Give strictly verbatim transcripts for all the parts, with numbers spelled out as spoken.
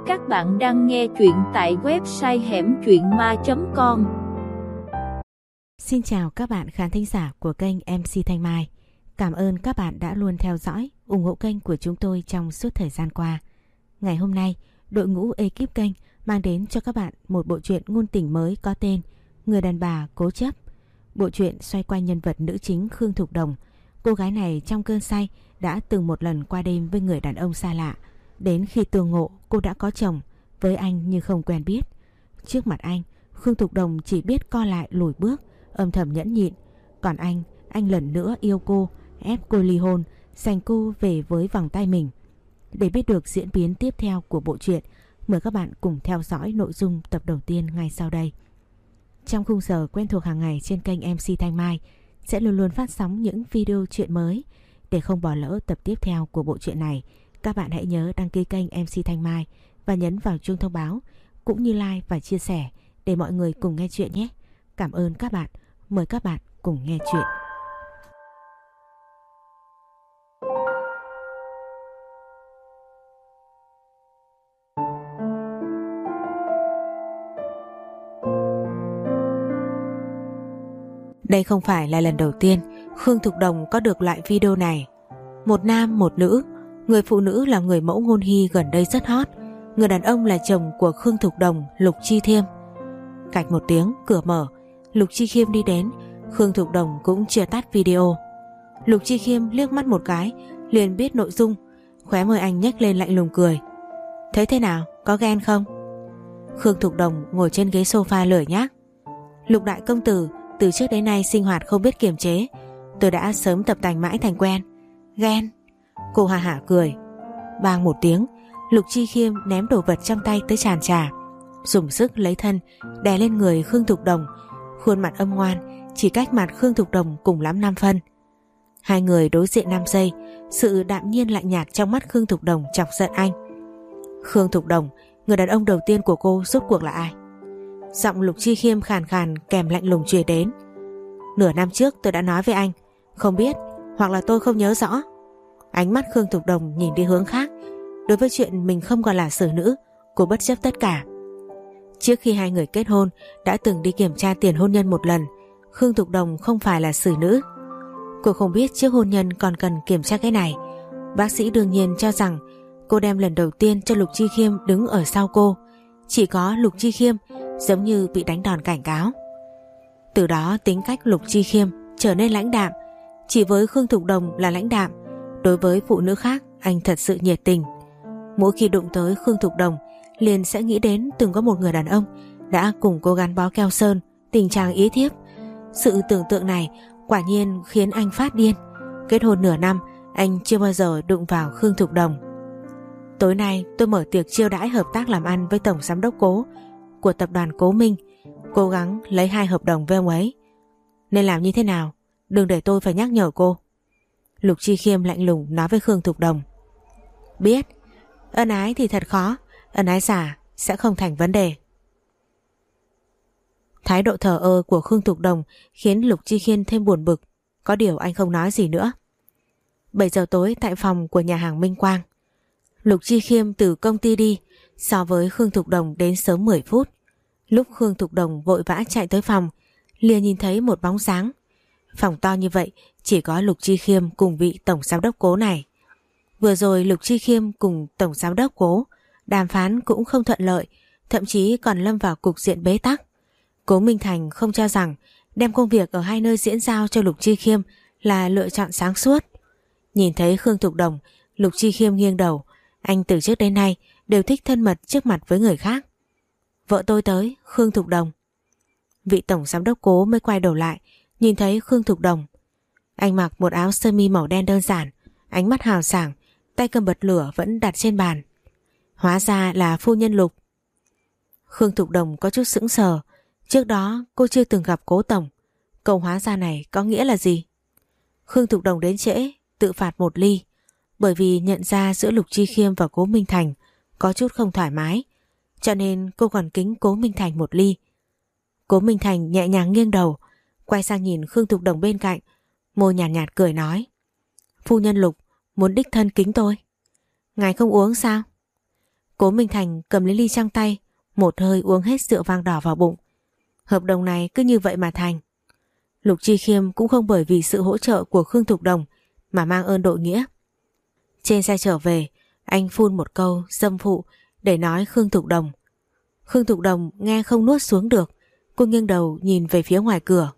Các bạn đang nghe truyện tại website hẻm truyện ma chấm com. Xin chào các bạn khán thính giả của kênh em xê Thanh Mai. Cảm ơn các bạn đã luôn theo dõi, ủng hộ kênh của chúng tôi trong suốt thời gian qua. Ngày hôm nay, đội ngũ ekip kênh mang đến cho các bạn một bộ truyện ngôn tình mới có tên Người đàn bà cố chấp. Bộ truyện xoay quanh nhân vật nữ chính Khương Thục Đồng. Cô gái này trong cơn say đã từng một lần qua đêm với người đàn ông xa lạ. Đến khi tương ngộ, cô đã có chồng, với anh như không quen biết. Trước mặt anh, Khương Thục Đồng chỉ biết co lại lùi bước, âm thầm nhẫn nhịn. Còn anh, anh lần nữa yêu cô, ép cô ly hôn, giành cô về với vòng tay mình. Để biết được diễn biến tiếp theo của bộ truyện, mời các bạn cùng theo dõi nội dung tập đầu tiên ngay sau đây. Trong khung giờ quen thuộc hàng ngày trên kênh em xê Thanh Mai sẽ luôn luôn phát sóng những video truyện mới. Để không bỏ lỡ tập tiếp theo của bộ truyện này, các bạn hãy nhớ đăng ký kênh em xê Thanh Mai và nhấn vào chuông thông báo, cũng như like và chia sẻ để mọi người cùng nghe chuyện nhé. Cảm ơn các bạn. Mời các bạn cùng nghe chuyện. Đây không phải là lần đầu tiên Khương Thục Đồng có được loại video này. Một nam một nữ, người phụ nữ là người mẫu ngôn hy gần đây rất hot. Người đàn ông là chồng của Khương Thục Đồng, Lục Chi Thiêm. Cạch một tiếng, cửa mở, Lục Chi Khiêm đi đến. Khương Thục Đồng cũng chia tắt video. Lục Chi Khiêm liếc mắt một cái liền biết nội dung, khóe môi anh nhếch lên lạnh lùng cười. Thấy thế nào, có ghen không? Khương Thục Đồng ngồi trên ghế sofa lười nhác. Lục đại công tử từ trước đến nay sinh hoạt không biết kiềm chế, tôi đã sớm tập tành mãi thành quen. Ghen? Cô hà hả cười. Bang một tiếng, Lục Chi Khiêm ném đồ vật trong tay tới tràn trà, dùng sức lấy thân đè lên người Khương Thục Đồng. Khuôn mặt âm ngoan chỉ cách mặt Khương Thục Đồng cùng lắm năm phân. Hai người đối diện năm giây, sự đạm nhiên lạnh nhạt trong mắt Khương Thục Đồng chọc giận anh. Khương Thục Đồng, người đàn ông đầu tiên của cô rốt cuộc là ai? Giọng Lục Chi Khiêm khàn khàn kèm lạnh lùng truyền đến. Nửa năm trước tôi đã nói với anh, không biết hoặc là tôi không nhớ rõ. Ánh mắt Khương Thục Đồng nhìn đi hướng khác. Đối với chuyện mình không còn là xử nữ, cô bất chấp tất cả. Trước khi hai người kết hôn đã từng đi kiểm tra tiền hôn nhân một lần. Khương Thục Đồng không phải là xử nữ. Cô không biết trước hôn nhân còn cần kiểm tra cái này. Bác sĩ đương nhiên cho rằng cô đem lần đầu tiên cho Lục Chi Khiêm đứng ở sau cô. Chỉ có Lục Chi Khiêm giống như bị đánh đòn cảnh cáo. Từ đó tính cách Lục Chi Khiêm trở nên lãnh đạm. Chỉ với Khương Thục Đồng là lãnh đạm, đối với phụ nữ khác anh thật sự nhiệt tình. Mỗi khi đụng tới Khương Thục Đồng liền sẽ nghĩ đến từng có một người đàn ông đã cùng cô gắn bó keo sơn, tình trạng ý thiếp. Sự tưởng tượng này quả nhiên khiến anh phát điên. Kết hôn nửa năm, anh chưa bao giờ đụng vào Khương Thục Đồng. Tối nay tôi mở tiệc chiêu đãi hợp tác làm ăn với tổng giám đốc Cố của tập đoàn Cố Minh, cố gắng lấy hai hợp đồng với ông ấy. Nên làm như thế nào? Đừng để tôi phải nhắc nhở cô. Lục Chi Khiêm lạnh lùng nói với Khương Thục Đồng. Biết, ân ái thì thật khó, ân ái giả sẽ không thành vấn đề. Thái độ thờ ơ của Khương Thục Đồng khiến Lục Chi Khiêm thêm buồn bực. Có điều anh không nói gì nữa. bảy giờ tối tại phòng của nhà hàng Minh Quang. Lục Chi Khiêm từ công ty đi, so với Khương Thục Đồng đến sớm mười phút. Lúc Khương Thục Đồng vội vã chạy tới phòng, liền nhìn thấy một bóng dáng. Phòng to như vậy chỉ có Lục Chi Khiêm cùng vị tổng giám đốc Cố này. Vừa rồi Lục Chi Khiêm cùng tổng giám đốc Cố đàm phán cũng không thuận lợi, thậm chí còn lâm vào cục diện bế tắc. Cố Minh Thành không cho rằng đem công việc ở hai nơi diễn giao cho Lục Chi Khiêm là lựa chọn sáng suốt. Nhìn thấy Khương Thục Đồng, Lục Chi Khiêm nghiêng đầu. Anh từ trước đến nay đều thích thân mật trước mặt với người khác. Vợ tôi tới, Khương Thục Đồng. Vị tổng giám đốc Cố mới quay đầu lại, nhìn thấy Khương Thục Đồng. Anh mặc một áo sơ mi màu đen đơn giản, ánh mắt hào sảng, tay cầm bật lửa vẫn đặt trên bàn. Hóa ra là phu nhân Lục. Khương Thục Đồng có chút sững sờ. Trước đó cô chưa từng gặp Cố tổng. Câu hóa ra này có nghĩa là gì? Khương Thục Đồng đến trễ, tự phạt một ly. Bởi vì nhận ra giữa Lục Chi Khiêm và Cố Minh Thành có chút không thoải mái, cho nên cô còn kính Cố Minh Thành một ly. Cố Minh Thành nhẹ nhàng nghiêng đầu, quay sang nhìn Khương Thục Đồng bên cạnh, môi nhàn nhạt, nhạt cười nói. Phu nhân Lục muốn đích thân kính tôi. Ngài không uống sao? Cố Minh Thành cầm lấy ly trong tay, một hơi uống hết rượu vang đỏ vào bụng. Hợp đồng này cứ như vậy mà thành. Lục Chi Khiêm cũng không bởi vì sự hỗ trợ của Khương Thục Đồng mà mang ơn đội nghĩa. Trên xe trở về, anh phun một câu dâm phụ để nói Khương Thục Đồng. Khương Thục Đồng nghe không nuốt xuống được, cô nghiêng đầu nhìn về phía ngoài cửa.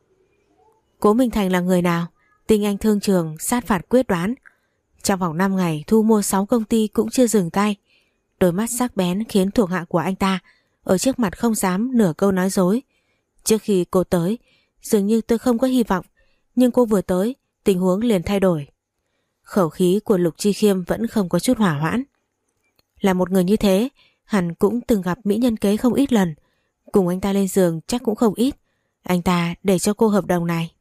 Cố Minh Thành là người nào? Tinh anh thương trường, sát phạt quyết đoán. Trong vòng năm ngày thu mua sáu công ty cũng chưa dừng tay. Đôi mắt sắc bén khiến thuộc hạ của anh ta ở trước mặt không dám nửa câu nói dối. Trước khi cô tới, dường như tôi không có hy vọng, nhưng cô vừa tới, tình huống liền thay đổi. Khẩu khí của Lục Chi Khiêm vẫn không có chút hỏa hoãn. Là một người như thế, hẳn cũng từng gặp mỹ nhân kế không ít lần. Cùng anh ta lên giường chắc cũng không ít. Anh ta để cho cô hợp đồng này.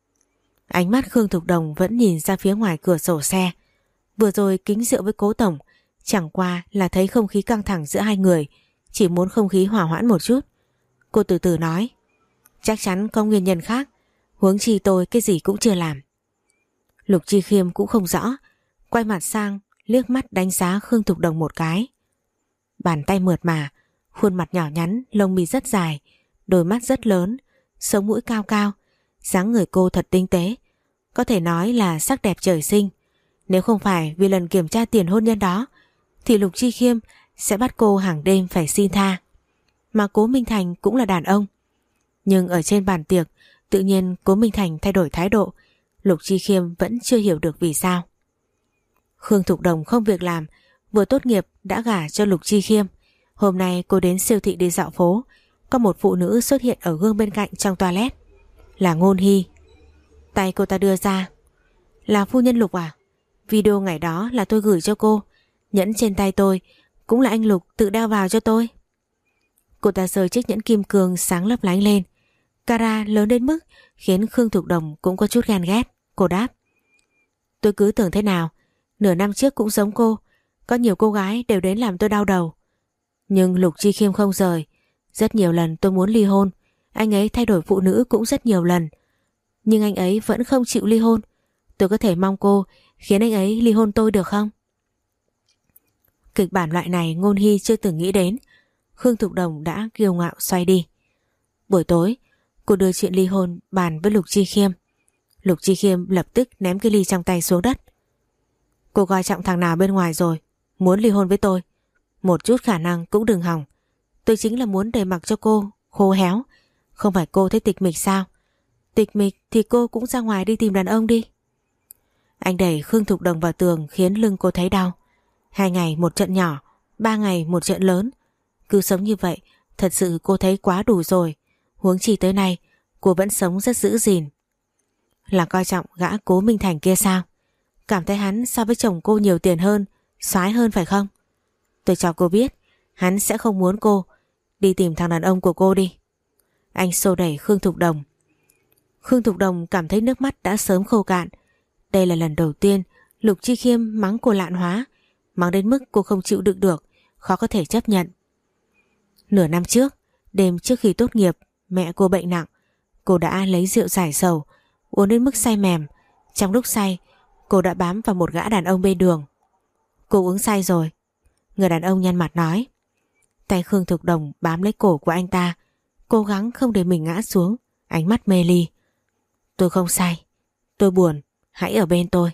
Ánh mắt Khương Thục Đồng vẫn nhìn ra phía ngoài cửa sổ xe. Vừa rồi kính rượu với Cố Tổng, chẳng qua là thấy không khí căng thẳng giữa hai người, chỉ muốn không khí hòa hoãn một chút. Cô từ từ nói, chắc chắn có nguyên nhân khác, huống chi tôi cái gì cũng chưa làm. Lục Chi Khiêm cũng không rõ, quay mặt sang liếc mắt đánh giá Khương Thục Đồng một cái. Bàn tay mượt mà, khuôn mặt nhỏ nhắn, lông mi rất dài, đôi mắt rất lớn, sống mũi cao cao, dáng người cô thật tinh tế, có thể nói là sắc đẹp trời sinh. Nếu không phải vì lần kiểm tra tiền hôn nhân đó thì Lục Chi Khiêm sẽ bắt cô hàng đêm phải xin tha. Mà Cố Minh Thành cũng là đàn ông. Nhưng ở trên bàn tiệc, tự nhiên Cố Minh Thành thay đổi thái độ. Lục Chi Khiêm vẫn chưa hiểu được vì sao. Khương Thục Đồng không việc làm, vừa tốt nghiệp đã gả cho Lục Chi Khiêm. Hôm nay cô đến siêu thị đi dạo phố, có một phụ nữ xuất hiện ở gương bên cạnh trong toilet. Là Ngôn Hy. Tay cô ta đưa ra. Là phu nhân Lục à? Video ngày đó là tôi gửi cho cô. Nhẫn trên tay tôi cũng là anh Lục tự đeo vào cho tôi. Cô ta giơ chiếc nhẫn kim cương sáng lấp lánh lên. Cara lớn đến mức khiến Khương Thục Đồng cũng có chút ghen ghét. Cô đáp, tôi cứ tưởng thế nào, nửa năm trước cũng giống cô, có nhiều cô gái đều đến làm tôi đau đầu. Nhưng Lục Chi Khiêm không rời. Rất nhiều lần tôi muốn ly hôn, anh ấy thay đổi phụ nữ cũng rất nhiều lần, nhưng anh ấy vẫn không chịu ly hôn. Tôi có thể mong cô khiến anh ấy ly hôn tôi được không? Kịch bản loại này Ngôn Hy chưa từng nghĩ đến. Khương Thục Đồng đã kiêu ngạo xoay đi. Buổi tối, cô đưa chuyện ly hôn bàn với Lục Chi Khiêm. Lục Chi Khiêm lập tức ném cái ly trong tay xuống đất. Cô coi trọng thằng nào bên ngoài rồi, muốn ly hôn với tôi? Một chút khả năng cũng đừng hỏng. Tôi chính là muốn để mặc cho cô khô héo. Không phải cô thấy tịch mịch sao? Tịch mịch thì cô cũng ra ngoài đi tìm đàn ông đi. Anh đẩy Khương Thục Đồng vào tường khiến lưng cô thấy đau. Hai ngày một trận nhỏ, ba ngày một trận lớn. Cứ sống như vậy, thật sự cô thấy quá đủ rồi. Huống chi tới nay, cô vẫn sống rất giữ gìn. Là coi trọng gã Cố Minh Thành kia sao? Cảm thấy hắn so với chồng cô nhiều tiền hơn, soái hơn phải không? Tôi cho cô biết, hắn sẽ không muốn cô. Đi tìm thằng đàn ông của cô đi. Anh xô đẩy Khương Thục Đồng. Khương Thục Đồng cảm thấy nước mắt đã sớm khô cạn. Đây là lần đầu tiên Lục Chi Khiêm mắng cô lạn hóa, mắng đến mức cô không chịu đựng được, khó có thể chấp nhận. Nửa năm trước, đêm trước khi tốt nghiệp, mẹ cô bệnh nặng. Cô đã lấy rượu giải sầu, uống đến mức say mềm. Trong lúc say, cô đã bám vào một gã đàn ông bên đường. Cô uống say rồi. Người đàn ông nhăn mặt nói. Tay Khương Thục Đồng bám lấy cổ của anh ta, cố gắng không để mình ngã xuống, ánh mắt mê ly. Tôi không say, tôi buồn, hãy ở bên tôi.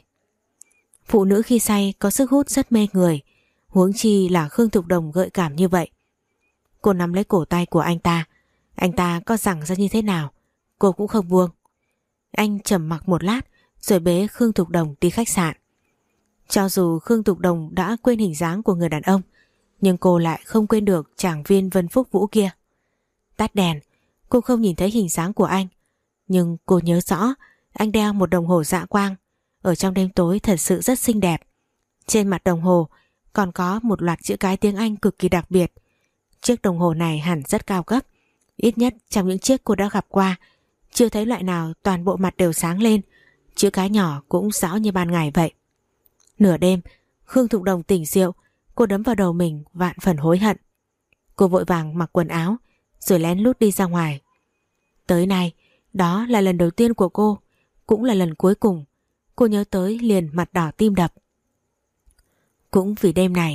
Phụ nữ khi say có sức hút rất mê người, huống chi là Khương Thục Đồng gợi cảm như vậy. Cô nắm lấy cổ tay của anh ta, anh ta có giằng ra như thế nào, cô cũng không buông. Anh trầm mặc một lát rồi bế Khương Thục Đồng đi khách sạn. Cho dù Khương Thục Đồng đã quên hình dáng của người đàn ông, nhưng cô lại không quên được chàng viên Vân Phúc Vũ kia. Tắt đèn, cô không nhìn thấy hình dáng của anh, nhưng cô nhớ rõ anh đeo một đồng hồ dạ quang. Ở trong đêm tối thật sự rất xinh đẹp. Trên mặt đồng hồ còn có một loạt chữ cái tiếng Anh cực kỳ đặc biệt. Chiếc đồng hồ này hẳn rất cao cấp. Ít nhất trong những chiếc cô đã gặp qua, chưa thấy loại nào toàn bộ mặt đều sáng lên, chữ cái nhỏ cũng rõ như ban ngày vậy. Nửa đêm, Khương Thục Đồng tỉnh rượu, cô đấm vào đầu mình vạn phần hối hận. Cô vội vàng mặc quần áo rồi lén lút đi ra ngoài. Tới nay, đó là lần đầu tiên của cô, cũng là lần cuối cùng. Cô nhớ tới liền mặt đỏ tim đập. Cũng vì đêm này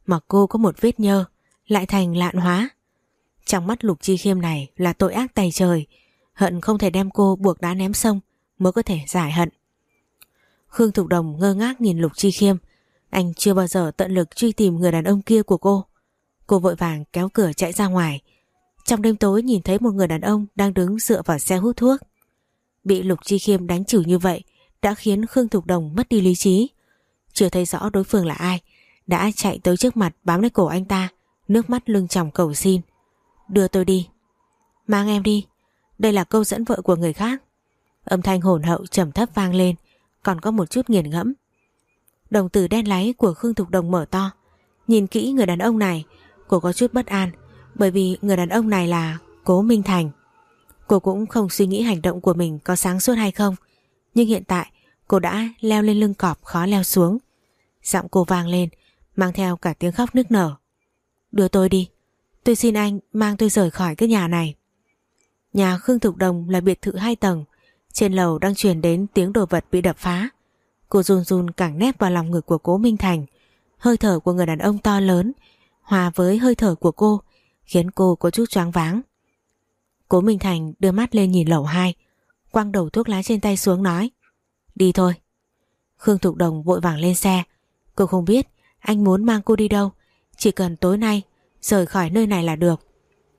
mà cô có một vết nhơ lại thành lạn hóa. Trong mắt Lục Chi Khiêm này là tội ác tày trời, hận không thể đem cô buộc đá ném sông mới có thể giải hận. Khương Thục Đồng ngơ ngác nhìn Lục Chi Khiêm. Anh chưa bao giờ tận lực truy tìm người đàn ông kia của cô. Cô vội vàng kéo cửa chạy ra ngoài. Trong đêm tối nhìn thấy một người đàn ông đang đứng dựa vào xe hút thuốc. Bị Lục Chi Khiêm đánh chửi như vậy đã khiến Khương Thục Đồng mất đi lý trí. Chưa thấy rõ đối phương là ai, đã chạy tới trước mặt bám lấy cổ anh ta, nước mắt lưng tròng cầu xin. Đưa tôi đi. Mang em đi. Đây là câu dẫn vợ của người khác. Âm thanh hồn hậu trầm thấp vang lên, còn có một chút nghiền ngẫm. Đồng tử đen láy của Khương Thục Đồng mở to. Nhìn kỹ người đàn ông này, cô có chút bất an, bởi vì người đàn ông này là Cố Minh Thành. Cô cũng không suy nghĩ hành động của mình có sáng suốt hay không, nhưng hiện tại cô đã leo lên lưng cọp khó leo xuống. Giọng cô vang lên, mang theo cả tiếng khóc nức nở. Đưa tôi đi. Tôi xin anh mang tôi rời khỏi cái nhà này. Nhà Khương Thục Đồng là biệt thự hai tầng. Trên lầu đang truyền đến tiếng đồ vật bị đập phá. Cô run run cẳng nép vào lòng ngực của Cố Minh Thành. Hơi thở của người đàn ông to lớn hòa với hơi thở của cô khiến cô có chút choáng váng. Cố Minh Thành đưa mắt lên nhìn lầu hai, quăng đầu thuốc lá trên tay xuống nói: Đi thôi. Khương Thục Đồng vội vàng lên xe. Cô không biết anh muốn mang cô đi đâu, chỉ cần tối nay rời khỏi nơi này là được.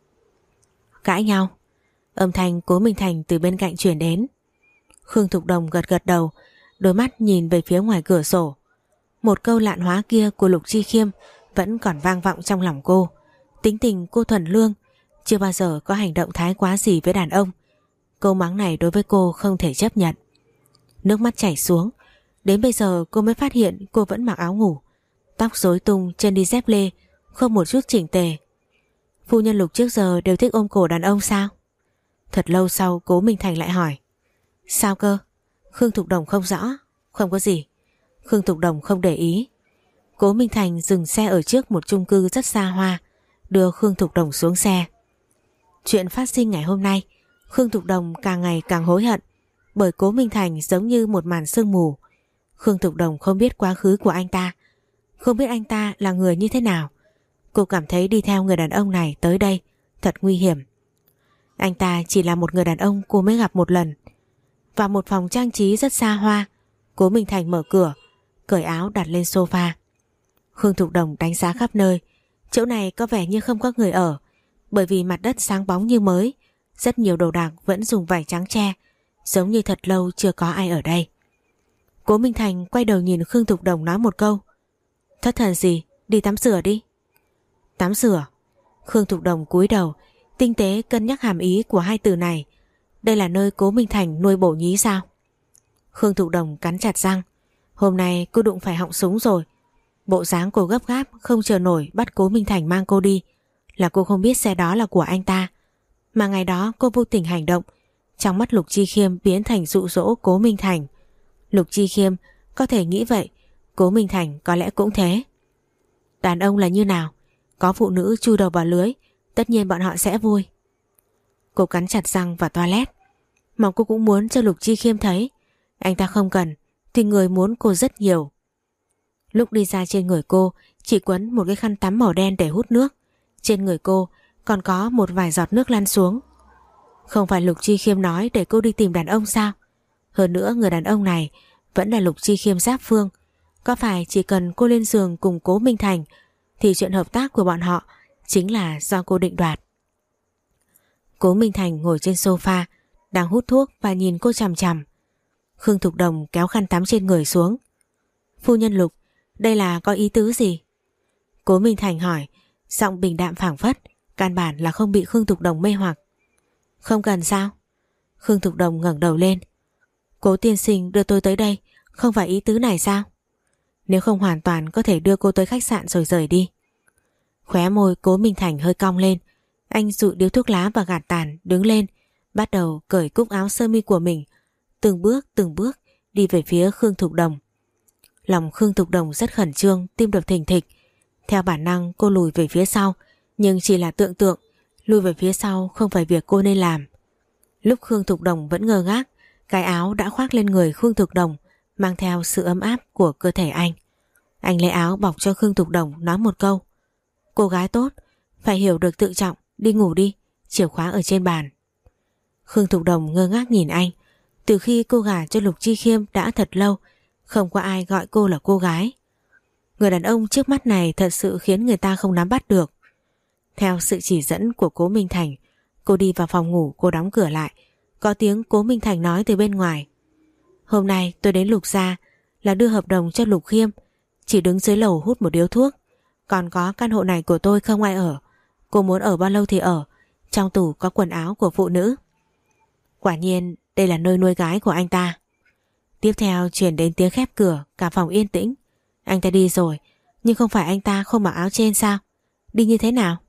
Cãi nhau. Âm thanh Cố Minh Thành từ bên cạnh truyền đến. Khương Thục Đồng gật gật đầu, đôi mắt nhìn về phía ngoài cửa sổ. Một câu lạn hóa kia của Lục Chi Khiêm vẫn còn vang vọng trong lòng cô. Tính tình cô thuần lương, chưa bao giờ có hành động thái quá gì với đàn ông. Câu mắng này đối với cô không thể chấp nhận. Nước mắt chảy xuống. Đến bây giờ cô mới phát hiện cô vẫn mặc áo ngủ, tóc rối tung, chân đi dép lê, không một chút chỉnh tề. Phu nhân Lục trước giờ đều thích ôm cổ đàn ông sao? Thật lâu sau Cố Minh Thành lại hỏi. Sao cơ? Khương Thục Đồng không rõ. Không có gì. Khương Thục Đồng không để ý. Cố Minh Thành dừng xe ở trước một chung cư rất xa hoa, đưa Khương Thục Đồng xuống xe. Chuyện phát sinh ngày hôm nay, Khương Thục Đồng càng ngày càng hối hận, bởi Cố Minh Thành giống như một màn sương mù. Khương Thục Đồng không biết quá khứ của anh ta, không biết anh ta là người như thế nào. Cô cảm thấy đi theo người đàn ông này tới đây thật nguy hiểm. Anh ta chỉ là một người đàn ông cô mới gặp một lần. Vào một phòng trang trí rất xa hoa, Cố Minh Thành mở cửa, cởi áo đặt lên sofa. Khương Thục Đồng đánh giá khắp nơi. Chỗ này có vẻ như không có người ở, bởi vì mặt đất sáng bóng như mới. Rất nhiều đồ đạc vẫn dùng vải trắng che, giống như thật lâu chưa có ai ở đây. Cố Minh Thành quay đầu nhìn Khương Thục Đồng nói một câu. Thất thần gì, đi tắm rửa đi. Tắm rửa? Khương Thục Đồng cúi đầu, tinh tế cân nhắc hàm ý của hai từ này. Đây là nơi Cố Minh Thành nuôi bổ nhí sao? Khương Thục Đồng cắn chặt răng. Hôm nay cô đụng phải họng súng rồi. Bộ dáng cô gấp gáp không chờ nổi bắt Cố Minh Thành mang cô đi, là cô không biết xe đó là của anh ta. Mà ngày đó cô vô tình hành động, trong mắt Lục Chi Khiêm biến thành dụ dỗ Cố Minh Thành. Lục Chi Khiêm có thể nghĩ vậy, Cố Minh Thành có lẽ cũng thế. Đàn ông là như nào? Có phụ nữ chui đầu vào lưới, tất nhiên bọn họ sẽ vui. Cô cắn chặt răng vào toilet. Mà cô cũng muốn cho Lục Chi Khiêm thấy. Anh ta không cần thì người muốn cô rất nhiều. Lúc đi ra trên người cô chỉ quấn một cái khăn tắm màu đen để hút nước. Trên người cô còn có một vài giọt nước lăn xuống. Không phải Lục Chi Khiêm nói để cô đi tìm đàn ông sao? Hơn nữa người đàn ông này vẫn là Lục Chi Khiêm Giáp Phương. Có phải chỉ cần cô lên giường cùng Cố Minh Thành thì chuyện hợp tác của bọn họ chính là do cô định đoạt. Cố Minh Thành ngồi trên sofa đang hút thuốc và nhìn cô chằm chằm. Khương Thục Đồng kéo khăn tắm trên người xuống. Phu nhân Lục, đây là có ý tứ gì? Cố Minh Thành hỏi, giọng bình đạm phảng phất, căn bản là không bị Khương Thục Đồng mê hoặc. Không cần sao? Khương Thục Đồng ngẩng đầu lên. Cố tiên sinh đưa tôi tới đây, không phải ý tứ này sao? Nếu không hoàn toàn có thể đưa cô tới khách sạn rồi rời đi. Khóe môi Cố Minh Thành hơi cong lên. Anh dụi điếu thuốc lá và gạt tàn, đứng lên, bắt đầu cởi cúc áo sơ mi của mình, từng bước từng bước đi về phía Khương Thục Đồng. Lòng Khương Thục Đồng rất khẩn trương, tim đập thình thịch. Theo bản năng cô lùi về phía sau, nhưng chỉ là tưởng tượng, lùi về phía sau không phải việc cô nên làm. Lúc Khương Thục Đồng vẫn ngơ ngác, cái áo đã khoác lên người Khương Thục Đồng mang theo sự ấm áp của cơ thể anh. Anh lấy áo bọc cho Khương Thục Đồng, nói một câu: cô gái tốt, phải hiểu được tự trọng, đi ngủ đi, chìa khóa ở trên bàn. Khương Thục Đồng ngơ ngác nhìn anh. Từ khi cô gả cho Lục Chi Khiêm đã thật lâu, không có ai gọi cô là cô gái. Người đàn ông trước mắt này thật sự khiến người ta không nắm bắt được. Theo sự chỉ dẫn của Cố Minh Thành, cô đi vào phòng ngủ, cô đóng cửa lại. Có tiếng Cố Minh Thành nói từ bên ngoài: hôm nay tôi đến Lục gia là đưa hợp đồng cho Lục Khiêm, chỉ đứng dưới lầu hút một điếu thuốc. Còn có căn hộ này của tôi không ai ở, cô muốn ở bao lâu thì ở, trong tủ có quần áo của phụ nữ. Quả nhiên đây là nơi nuôi gái của anh ta. Tiếp theo chuyển đến tiếng khép cửa, cả phòng yên tĩnh. Anh ta đi rồi, nhưng không phải anh ta không mặc áo trên sao? Đi như thế nào?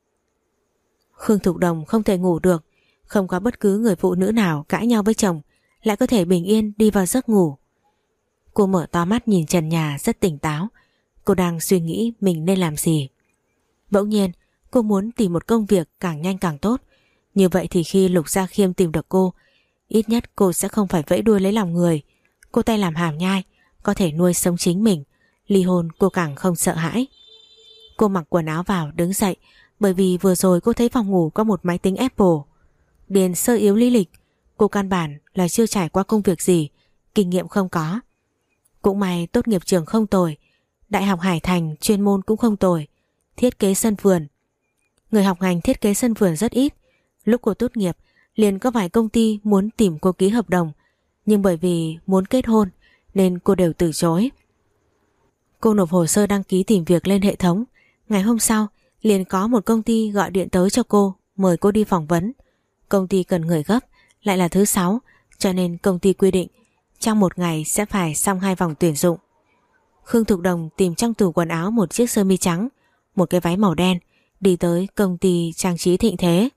Khương Thục Đồng không thể ngủ được. Không có bất cứ người phụ nữ nào cãi nhau với chồng lại có thể bình yên đi vào giấc ngủ. Cô mở to mắt nhìn trần nhà rất tỉnh táo. Cô đang suy nghĩ mình nên làm gì. Bỗng nhiên cô muốn tìm một công việc càng nhanh càng tốt. Như vậy thì khi Lục Gia Khiêm tìm được cô, ít nhất cô sẽ không phải vẫy đuôi lấy lòng người. Cô tay làm hàm nhai, có thể nuôi sống chính mình. Ly hôn cô càng không sợ hãi. Cô mặc quần áo vào đứng dậy, bởi vì vừa rồi cô thấy phòng ngủ có một máy tính Apple. Điền sơ yếu lý lịch, cô căn bản là chưa trải qua công việc gì, kinh nghiệm không có. Cũng may tốt nghiệp trường không tồi, Đại học Hải Thành chuyên môn cũng không tồi, thiết kế sân vườn. Người học ngành thiết kế sân vườn rất ít. Lúc cô tốt nghiệp liền có vài công ty muốn tìm cô ký hợp đồng, nhưng bởi vì muốn kết hôn nên cô đều từ chối. Cô nộp hồ sơ đăng ký tìm việc lên hệ thống. Ngày hôm sau liền có một công ty gọi điện tới cho cô, mời cô đi phỏng vấn. Công ty cần người gấp, lại là thứ sáu, cho nên công ty quy định trong một ngày sẽ phải xong hai vòng tuyển dụng. Khương Thục Đồng tìm trong tủ quần áo một chiếc sơ mi trắng, một cái váy màu đen, đi tới công ty trang trí Thịnh Thế.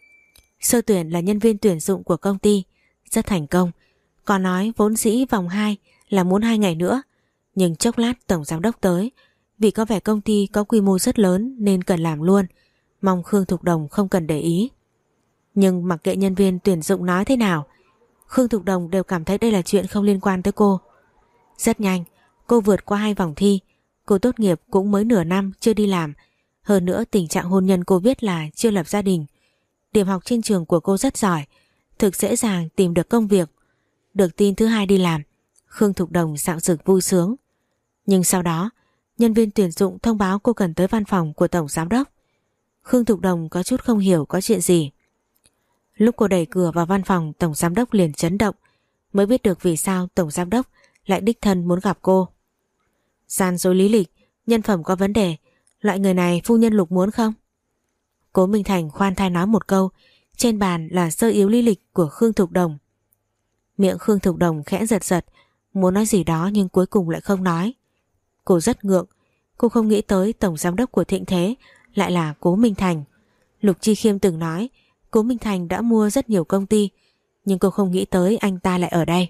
Sơ tuyển là nhân viên tuyển dụng của công ty, rất thành công. Còn nói vốn dĩ vòng hai là muốn hai ngày nữa, nhưng chốc lát tổng giám đốc tới, vì có vẻ công ty có quy mô rất lớn nên cần làm luôn, mong Khương Thục Đồng không cần để ý. Nhưng mặc kệ nhân viên tuyển dụng nói thế nào, Khương Thục Đồng đều cảm thấy đây là chuyện không liên quan tới cô. Rất nhanh, cô vượt qua hai vòng thi. Cô tốt nghiệp cũng mới nửa năm chưa đi làm. Hơn nữa tình trạng hôn nhân cô biết là chưa lập gia đình. Điểm học trên trường của cô rất giỏi, thực dễ dàng tìm được công việc. Được tin thứ hai đi làm, Khương Thục Đồng dạo dực vui sướng. Nhưng sau đó, nhân viên tuyển dụng thông báo cô cần tới văn phòng của tổng giám đốc. Khương Thục Đồng có chút không hiểu có chuyện gì. Lúc cô đẩy cửa vào văn phòng, tổng giám đốc liền chấn động, mới biết được vì sao tổng giám đốc lại đích thân muốn gặp cô. Gian dối lý lịch, nhân phẩm có vấn đề, loại người này phu nhân Lục muốn không? Cố Minh Thành khoan thai nói một câu. Trên bàn là sơ yếu lý lịch của Khương Thục Đồng. Miệng Khương Thục Đồng khẽ giật giật, muốn nói gì đó nhưng cuối cùng lại không nói. Cô rất ngượng. Cô không nghĩ tới tổng giám đốc của Thịnh Thế lại là Cố Minh Thành. Lục Chi Khiêm từng nói Cố Minh Thành đã mua rất nhiều công ty, nhưng cô không nghĩ tới anh ta lại ở đây.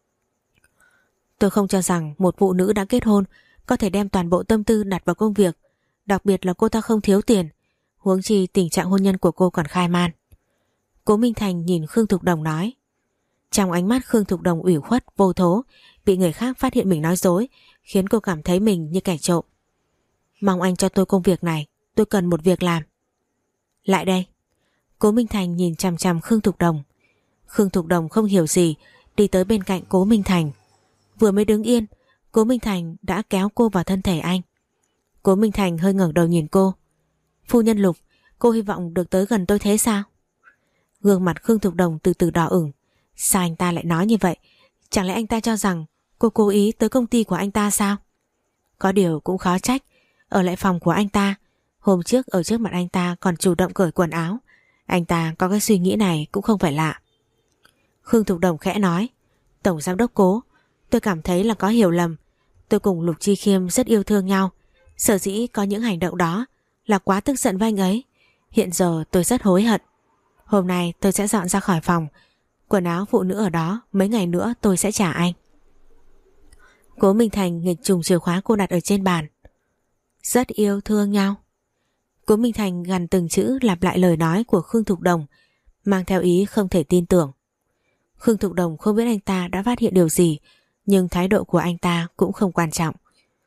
Tôi không cho rằng một phụ nữ đã kết hôn có thể đem toàn bộ tâm tư đặt vào công việc, đặc biệt là cô ta không thiếu tiền, huống chi tình trạng hôn nhân của cô còn khai man. Cố Minh Thành nhìn Khương Thục Đồng nói. Trong ánh mắt Khương Thục Đồng ủy khuất vô thố, bị người khác phát hiện mình nói dối, khiến cô cảm thấy mình như kẻ trộm. Mong anh cho tôi công việc này, tôi cần một việc làm. Lại đây. Cố Minh Thành nhìn chằm chằm Khương Thục Đồng. Khương Thục Đồng không hiểu gì, đi tới bên cạnh Cố Minh Thành. Vừa mới đứng yên, Cố Minh Thành đã kéo cô vào thân thể anh. Cố Minh Thành hơi ngẩng đầu nhìn cô. Phu nhân Lục, cô hy vọng được tới gần tôi thế sao? Gương mặt Khương Thục Đồng từ từ đỏ ửng. Sao anh ta lại nói như vậy? Chẳng lẽ anh ta cho rằng cô cố ý tới công ty của anh ta sao? Có điều cũng khó trách. Ở lại phòng của anh ta, hôm trước ở trước mặt anh ta còn chủ động cởi quần áo. Anh ta có cái suy nghĩ này cũng không phải lạ. Khương Thục Đồng khẽ nói. Tổng giám đốc Cố, tôi cảm thấy là có hiểu lầm. Tôi cùng Lục Chi Khiêm rất yêu thương nhau. Sở dĩ có những hành động đó là quá tức giận với anh ấy. Hiện giờ tôi rất hối hận. Hôm nay tôi sẽ dọn ra khỏi phòng. Quần áo phụ nữ ở đó, mấy ngày nữa tôi sẽ trả anh. Cố Minh Thành nghịch trùng chìa khóa cô đặt ở trên bàn. Rất yêu thương nhau. Cố Minh Thành gằn từng chữ lặp lại lời nói của Khương Thục Đồng, mang theo ý không thể tin tưởng. Khương Thục Đồng không biết anh ta đã phát hiện điều gì, nhưng thái độ của anh ta cũng không quan trọng.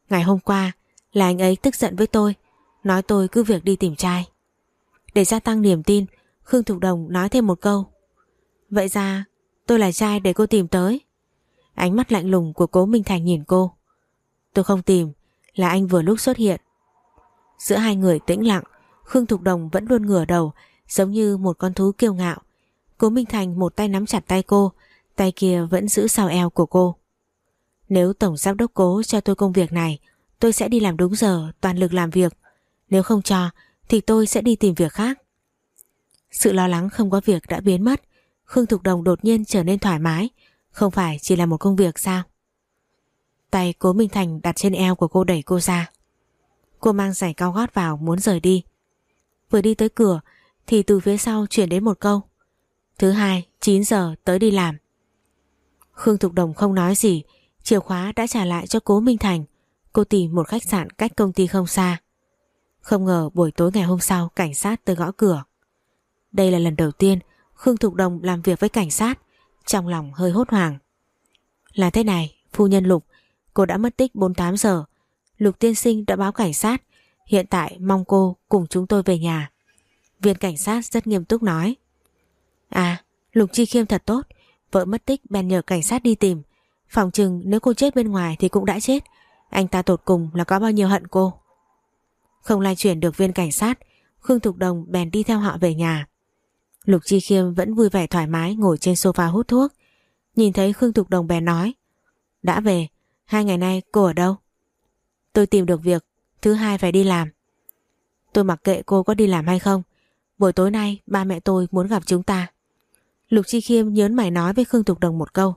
Ngày hôm qua là anh ấy tức giận với tôi, nói tôi cứ việc đi tìm trai. Để gia tăng niềm tin, Khương Thục Đồng nói thêm một câu. Vậy ra tôi là trai để cô tìm tới. Ánh mắt lạnh lùng của Cố Minh Thành nhìn cô. Tôi không tìm, là anh vừa lúc xuất hiện. Giữa hai người tĩnh lặng, Khương Thục Đồng vẫn luôn ngửa đầu, giống như một con thú kiêu ngạo. Cố Minh Thành một tay nắm chặt tay cô, tay kia vẫn giữ sau eo của cô. Nếu tổng giám đốc Cố cho tôi công việc này, tôi sẽ đi làm đúng giờ, toàn lực làm việc. Nếu không cho thì tôi sẽ đi tìm việc khác. Sự lo lắng không có việc đã biến mất. Khương Thục Đồng đột nhiên trở nên thoải mái. Không phải chỉ là một công việc sao? Tay Cố Minh Thành đặt trên eo của cô đẩy cô ra. Cô mang giày cao gót vào muốn rời đi. Vừa đi tới cửa thì từ phía sau chuyển đến một câu. Thứ hai, chín giờ tới đi làm. Khương Thục Đồng không nói gì, chìa khóa đã trả lại cho Cố Minh Thành. Cô tìm một khách sạn cách công ty không xa. Không ngờ buổi tối ngày hôm sau cảnh sát tới gõ cửa. Đây là lần đầu tiên Khương Thục Đồng làm việc với cảnh sát, trong lòng hơi hốt hoảng. Là thế này, phu nhân Lục, cô đã mất tích bốn mươi tám giờ. Lục tiên sinh đã báo cảnh sát, hiện tại mong cô cùng chúng tôi về nhà. Viên cảnh sát rất nghiêm túc nói. À, Lục Chi Khiêm thật tốt, vợ mất tích bèn nhờ cảnh sát đi tìm. Phòng chừng nếu cô chết bên ngoài thì cũng đã chết. Anh ta tột cùng là có bao nhiêu hận cô. Không lai chuyển được viên cảnh sát, Khương Thục Đồng bèn đi theo họ về nhà. Lục Chi Khiêm vẫn vui vẻ thoải mái ngồi trên sofa hút thuốc. Nhìn thấy Khương Thục Đồng bèn nói. Đã về, hai ngày nay cô ở đâu? Tôi tìm được việc, thứ hai phải đi làm. Tôi mặc kệ cô có đi làm hay không. Buổi tối nay ba mẹ tôi muốn gặp chúng ta. Lục Chi Khiêm nhớn mày nói với Khương Thục Đồng một câu.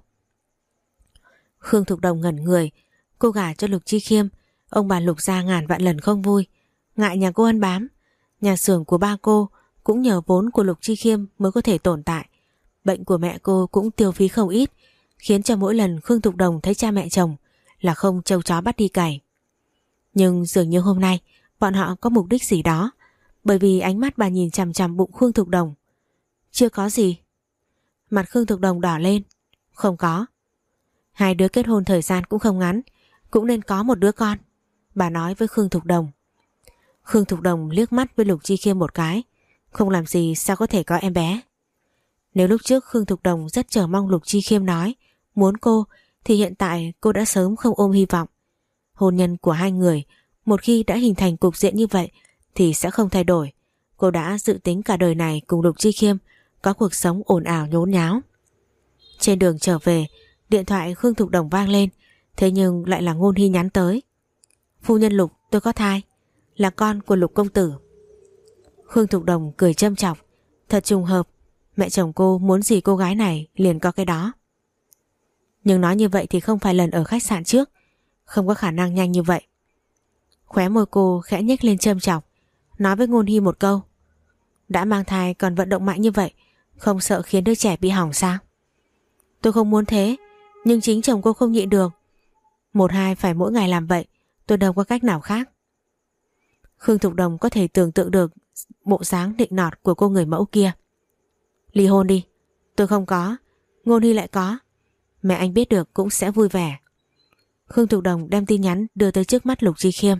Khương Thục Đồng ngẩn người. Cô gả cho Lục Chi Khiêm, ông bà Lục gia ngàn vạn lần không vui. Ngại nhà cô ăn bám. Nhà xưởng của ba cô cũng nhờ vốn của Lục Chi Khiêm mới có thể tồn tại. Bệnh của mẹ cô cũng tiêu phí không ít, khiến cho mỗi lần Khương Thục Đồng thấy cha mẹ chồng là không trâu chó bắt đi cày. Nhưng dường như hôm nay bọn họ có mục đích gì đó, bởi vì ánh mắt bà nhìn chằm chằm bụng Khương Thục Đồng. Chưa có gì. Mặt Khương Thục Đồng đỏ lên. Không có. Hai đứa kết hôn thời gian cũng không ngắn, cũng nên có một đứa con, bà nói với Khương Thục Đồng. Khương Thục Đồng liếc mắt với Lục Chi Khiêm một cái. Không làm gì sao có thể có em bé. Nếu lúc trước Khương Thục Đồng rất chờ mong Lục Chi Khiêm nói muốn cô, thì hiện tại cô đã sớm không ôm hy vọng. Hôn nhân của hai người một khi đã hình thành cục diện như vậy thì sẽ không thay đổi. Cô đã dự tính cả đời này cùng Lục Chi Khiêm có cuộc sống ồn ào nhốn nháo. Trên đường trở về, điện thoại Khương Thục Đồng vang lên, thế nhưng lại là Ngôn Hy nhắn tới. Phu nhân Lục, tôi có thai, là con của Lục công tử. Khương Thục Đồng cười châm chọc. Thật trùng hợp, mẹ chồng cô muốn gì cô gái này liền có cái đó. Nhưng nói như vậy thì không phải lần ở khách sạn trước, không có khả năng nhanh như vậy. Khóe môi cô khẽ nhếch lên châm chọc, nói với Ngôn Hy một câu. Đã mang thai còn vận động mạnh như vậy, không sợ khiến đứa trẻ bị hỏng sao? Tôi không muốn thế, nhưng chính chồng cô không nhịn được. Một hai phải mỗi ngày làm vậy, tôi đâu có cách nào khác. Khương Thục Đồng có thể tưởng tượng được bộ dáng định nọt của cô người mẫu kia. Ly hôn đi. Tôi không có, Ngôn Hy lại có. Mẹ anh biết được cũng sẽ vui vẻ. Khương Thục Đồng đem tin nhắn đưa tới trước mắt Lục Chi Khiêm.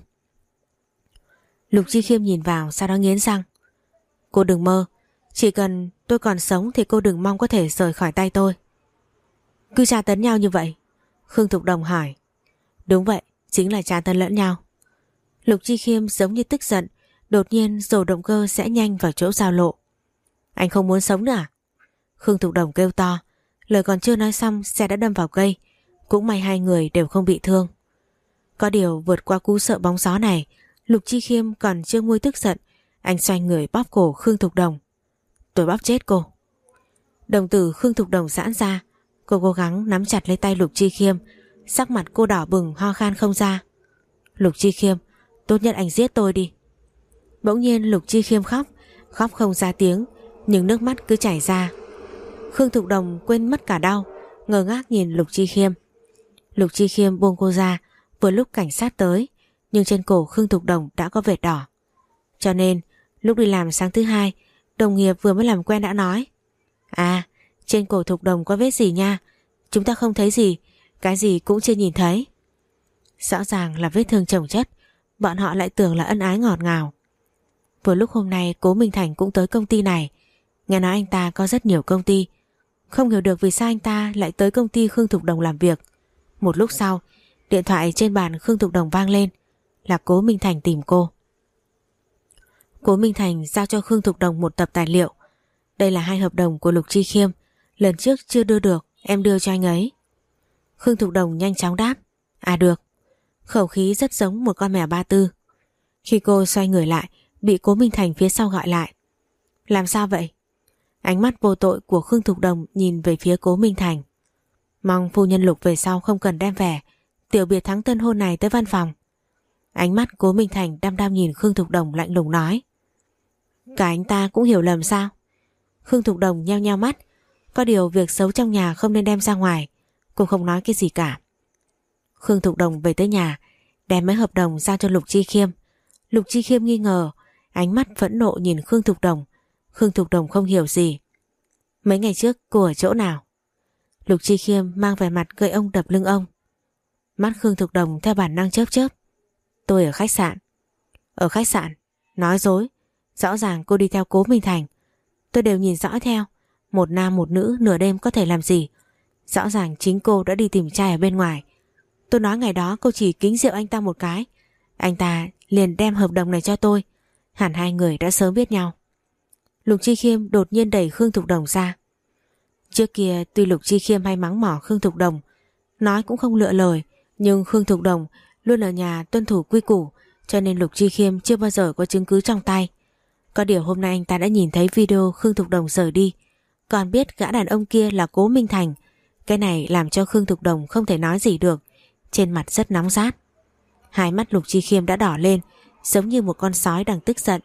Lục Chi Khiêm nhìn vào, sau đó nghiến răng. Cô đừng mơ, chỉ cần tôi còn sống thì cô đừng mong có thể rời khỏi tay tôi. Cứ tra tấn nhau như vậy? Khương Thục Đồng hỏi. Đúng vậy, chính là tra tấn lẫn nhau. Lục Chi Khiêm giống như tức giận, đột nhiên dồ động cơ sẽ nhanh vào chỗ giao lộ. Anh không muốn sống nữa à? Khương Thục Đồng kêu to, lời còn chưa nói xong xe đã đâm vào cây. Cũng may hai người đều không bị thương. Có điều vượt qua cú sợ bóng gió này, Lục Chi Khiêm còn chưa nguôi tức giận. Anh xoay người bóp cổ Khương Thục Đồng. Tôi bóp chết cô. Đồng tử Khương Thục Đồng giãn ra. Cô cố gắng nắm chặt lấy tay Lục Chi Khiêm. Sắc mặt cô đỏ bừng, ho khan không ra. Lục Chi Khiêm, tốt nhất anh giết tôi đi. Bỗng nhiên Lục Chi Khiêm khóc. Khóc không ra tiếng, nhưng nước mắt cứ chảy ra. Khương Thục Đồng quên mất cả đau, ngơ ngác nhìn Lục Chi Khiêm. Lục Chi Khiêm buông cô ra vừa lúc cảnh sát tới, nhưng trên cổ Khương Thục Đồng đã có vệt đỏ. Cho nên lúc đi làm sáng thứ hai, đồng nghiệp vừa mới làm quen đã nói. À, trên cổ Thục Đồng có vết gì nha, chúng ta không thấy gì, cái gì cũng chưa nhìn thấy. Rõ ràng là vết thương chồng chất, bọn họ lại tưởng là ân ái ngọt ngào. Vừa lúc hôm nay Cố Minh Thành cũng tới công ty này. Nghe nói anh ta có rất nhiều công ty, không hiểu được vì sao anh ta lại tới công ty Khương Thục Đồng làm việc. Một lúc sau, điện thoại trên bàn Khương Thục Đồng vang lên. Là Cố Minh Thành tìm cô. Cố Minh Thành giao cho Khương Thục Đồng một tập tài liệu. Đây là hai hợp đồng của Lục Chi Khiêm, lần trước chưa đưa được, em đưa cho anh ấy. Khương Thục Đồng nhanh chóng đáp. À được. Khẩu khí rất giống một con mèo ba tư. Khi cô xoay người lại, bị Cố Minh Thành phía sau gọi lại. Làm sao vậy? Ánh mắt vô tội của Khương Thục Đồng nhìn về phía Cố Minh Thành. Mong phu nhân Lục về sau không cần đem vẻ tiểu biệt thắng tân hôn này tới văn phòng. Ánh mắt Cố Minh Thành đăm đăm nhìn Khương Thục Đồng lạnh lùng nói. Cả anh ta cũng hiểu lầm sao? Khương Thục Đồng nheo nheo mắt. Có điều việc xấu trong nhà không nên đem ra ngoài. Cô không nói cái gì cả. Khương Thục Đồng về tới nhà, đem mấy hợp đồng giao cho Lục Chi Khiêm. Lục Chi Khiêm nghi ngờ, ánh mắt phẫn nộ nhìn Khương Thục Đồng. Khương Thục Đồng không hiểu gì. Mấy ngày trước cô ở chỗ nào? Lục Chi Khiêm mang vẻ mặt gợi ông đập lưng ông. Mắt Khương Thục Đồng theo bản năng chớp chớp. Tôi ở khách sạn. Ở khách sạn? Nói dối. Rõ ràng cô đi theo Cố Minh Thành. Tôi đều nhìn rõ theo. Một nam một nữ nửa đêm có thể làm gì? Rõ ràng chính cô đã đi tìm trai ở bên ngoài. Tôi nói ngày đó cô chỉ kính rượu anh ta một cái, anh ta liền đem hợp đồng này cho tôi. Hẳn hai người đã sớm biết nhau. Lục Chi Khiêm đột nhiên đẩy Khương Thục Đồng ra. Trước kia tuy Lục Chi Khiêm hay mắng mỏ Khương Thục Đồng, nói cũng không lựa lời, nhưng Khương Thục Đồng luôn ở nhà tuân thủ quy củ, cho nên Lục Chi Khiêm chưa bao giờ có chứng cứ trong tay. Có điều hôm nay anh ta đã nhìn thấy video Khương Thục Đồng rời đi, còn biết gã đàn ông kia là Cố Minh Thành. Cái này làm cho Khương Thục Đồng không thể nói gì được, trên mặt rất nóng rát. Hai mắt Lục Chi Khiêm đã đỏ lên, giống như một con sói đang tức giận.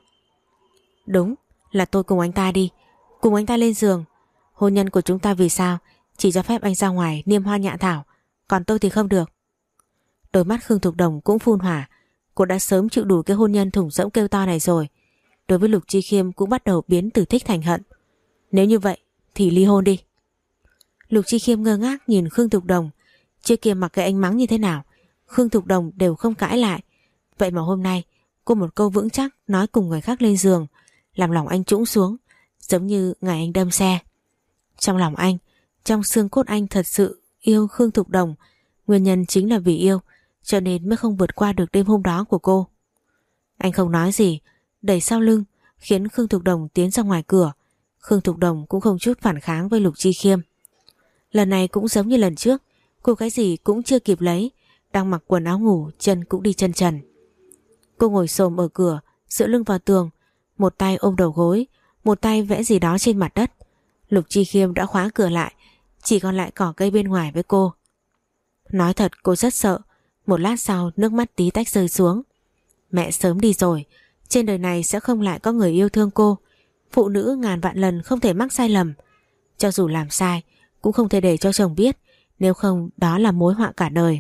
Đúng là tôi cùng anh ta đi, cùng anh ta lên giường. Hôn nhân của chúng ta vì sao chỉ cho phép anh ra ngoài niêm hoa nhạ thảo, còn tôi thì không được? Đôi mắt Khương Thục Đồng cũng phun hỏa. Cô đã sớm chịu đủ cái hôn nhân thủng rỗng kêu to này rồi. Đối với Lục Chi Khiêm cũng bắt đầu biến từ thích thành hận. Nếu như vậy thì ly hôn đi. Lục Chi Khiêm ngơ ngác nhìn Khương Thục Đồng. Trước kia mặc kệ anh mắng như thế nào, Khương Thục Đồng đều không cãi lại. Vậy mà hôm nay cô một câu vững chắc nói cùng người khác lên giường, làm lòng anh trũng xuống, giống như ngày anh đâm xe. Trong lòng anh, trong xương cốt anh thật sự yêu Khương Thục Đồng. Nguyên nhân chính là vì yêu, cho nên mới không vượt qua được đêm hôm đó của cô. Anh không nói gì, đẩy sau lưng, khiến Khương Thục Đồng tiến ra ngoài cửa. Khương Thục Đồng cũng không chút phản kháng với Lục Chi Khiêm. Lần này cũng giống như lần trước, cô cái gì cũng chưa kịp lấy, đang mặc quần áo ngủ, chân cũng đi chân trần. Cô ngồi xổm ở cửa, dựa lưng vào tường, một tay ôm đầu gối, một tay vẽ gì đó trên mặt đất. Lục Chi Khiêm đã khóa cửa lại, chỉ còn lại cỏ cây bên ngoài với cô. Nói thật cô rất sợ. Một lát sau nước mắt tí tách rơi xuống. Mẹ sớm đi rồi, trên đời này sẽ không lại có người yêu thương cô. Phụ nữ ngàn vạn lần không thể mắc sai lầm. Cho dù làm sai cũng không thể để cho chồng biết, nếu không đó là mối họa cả đời.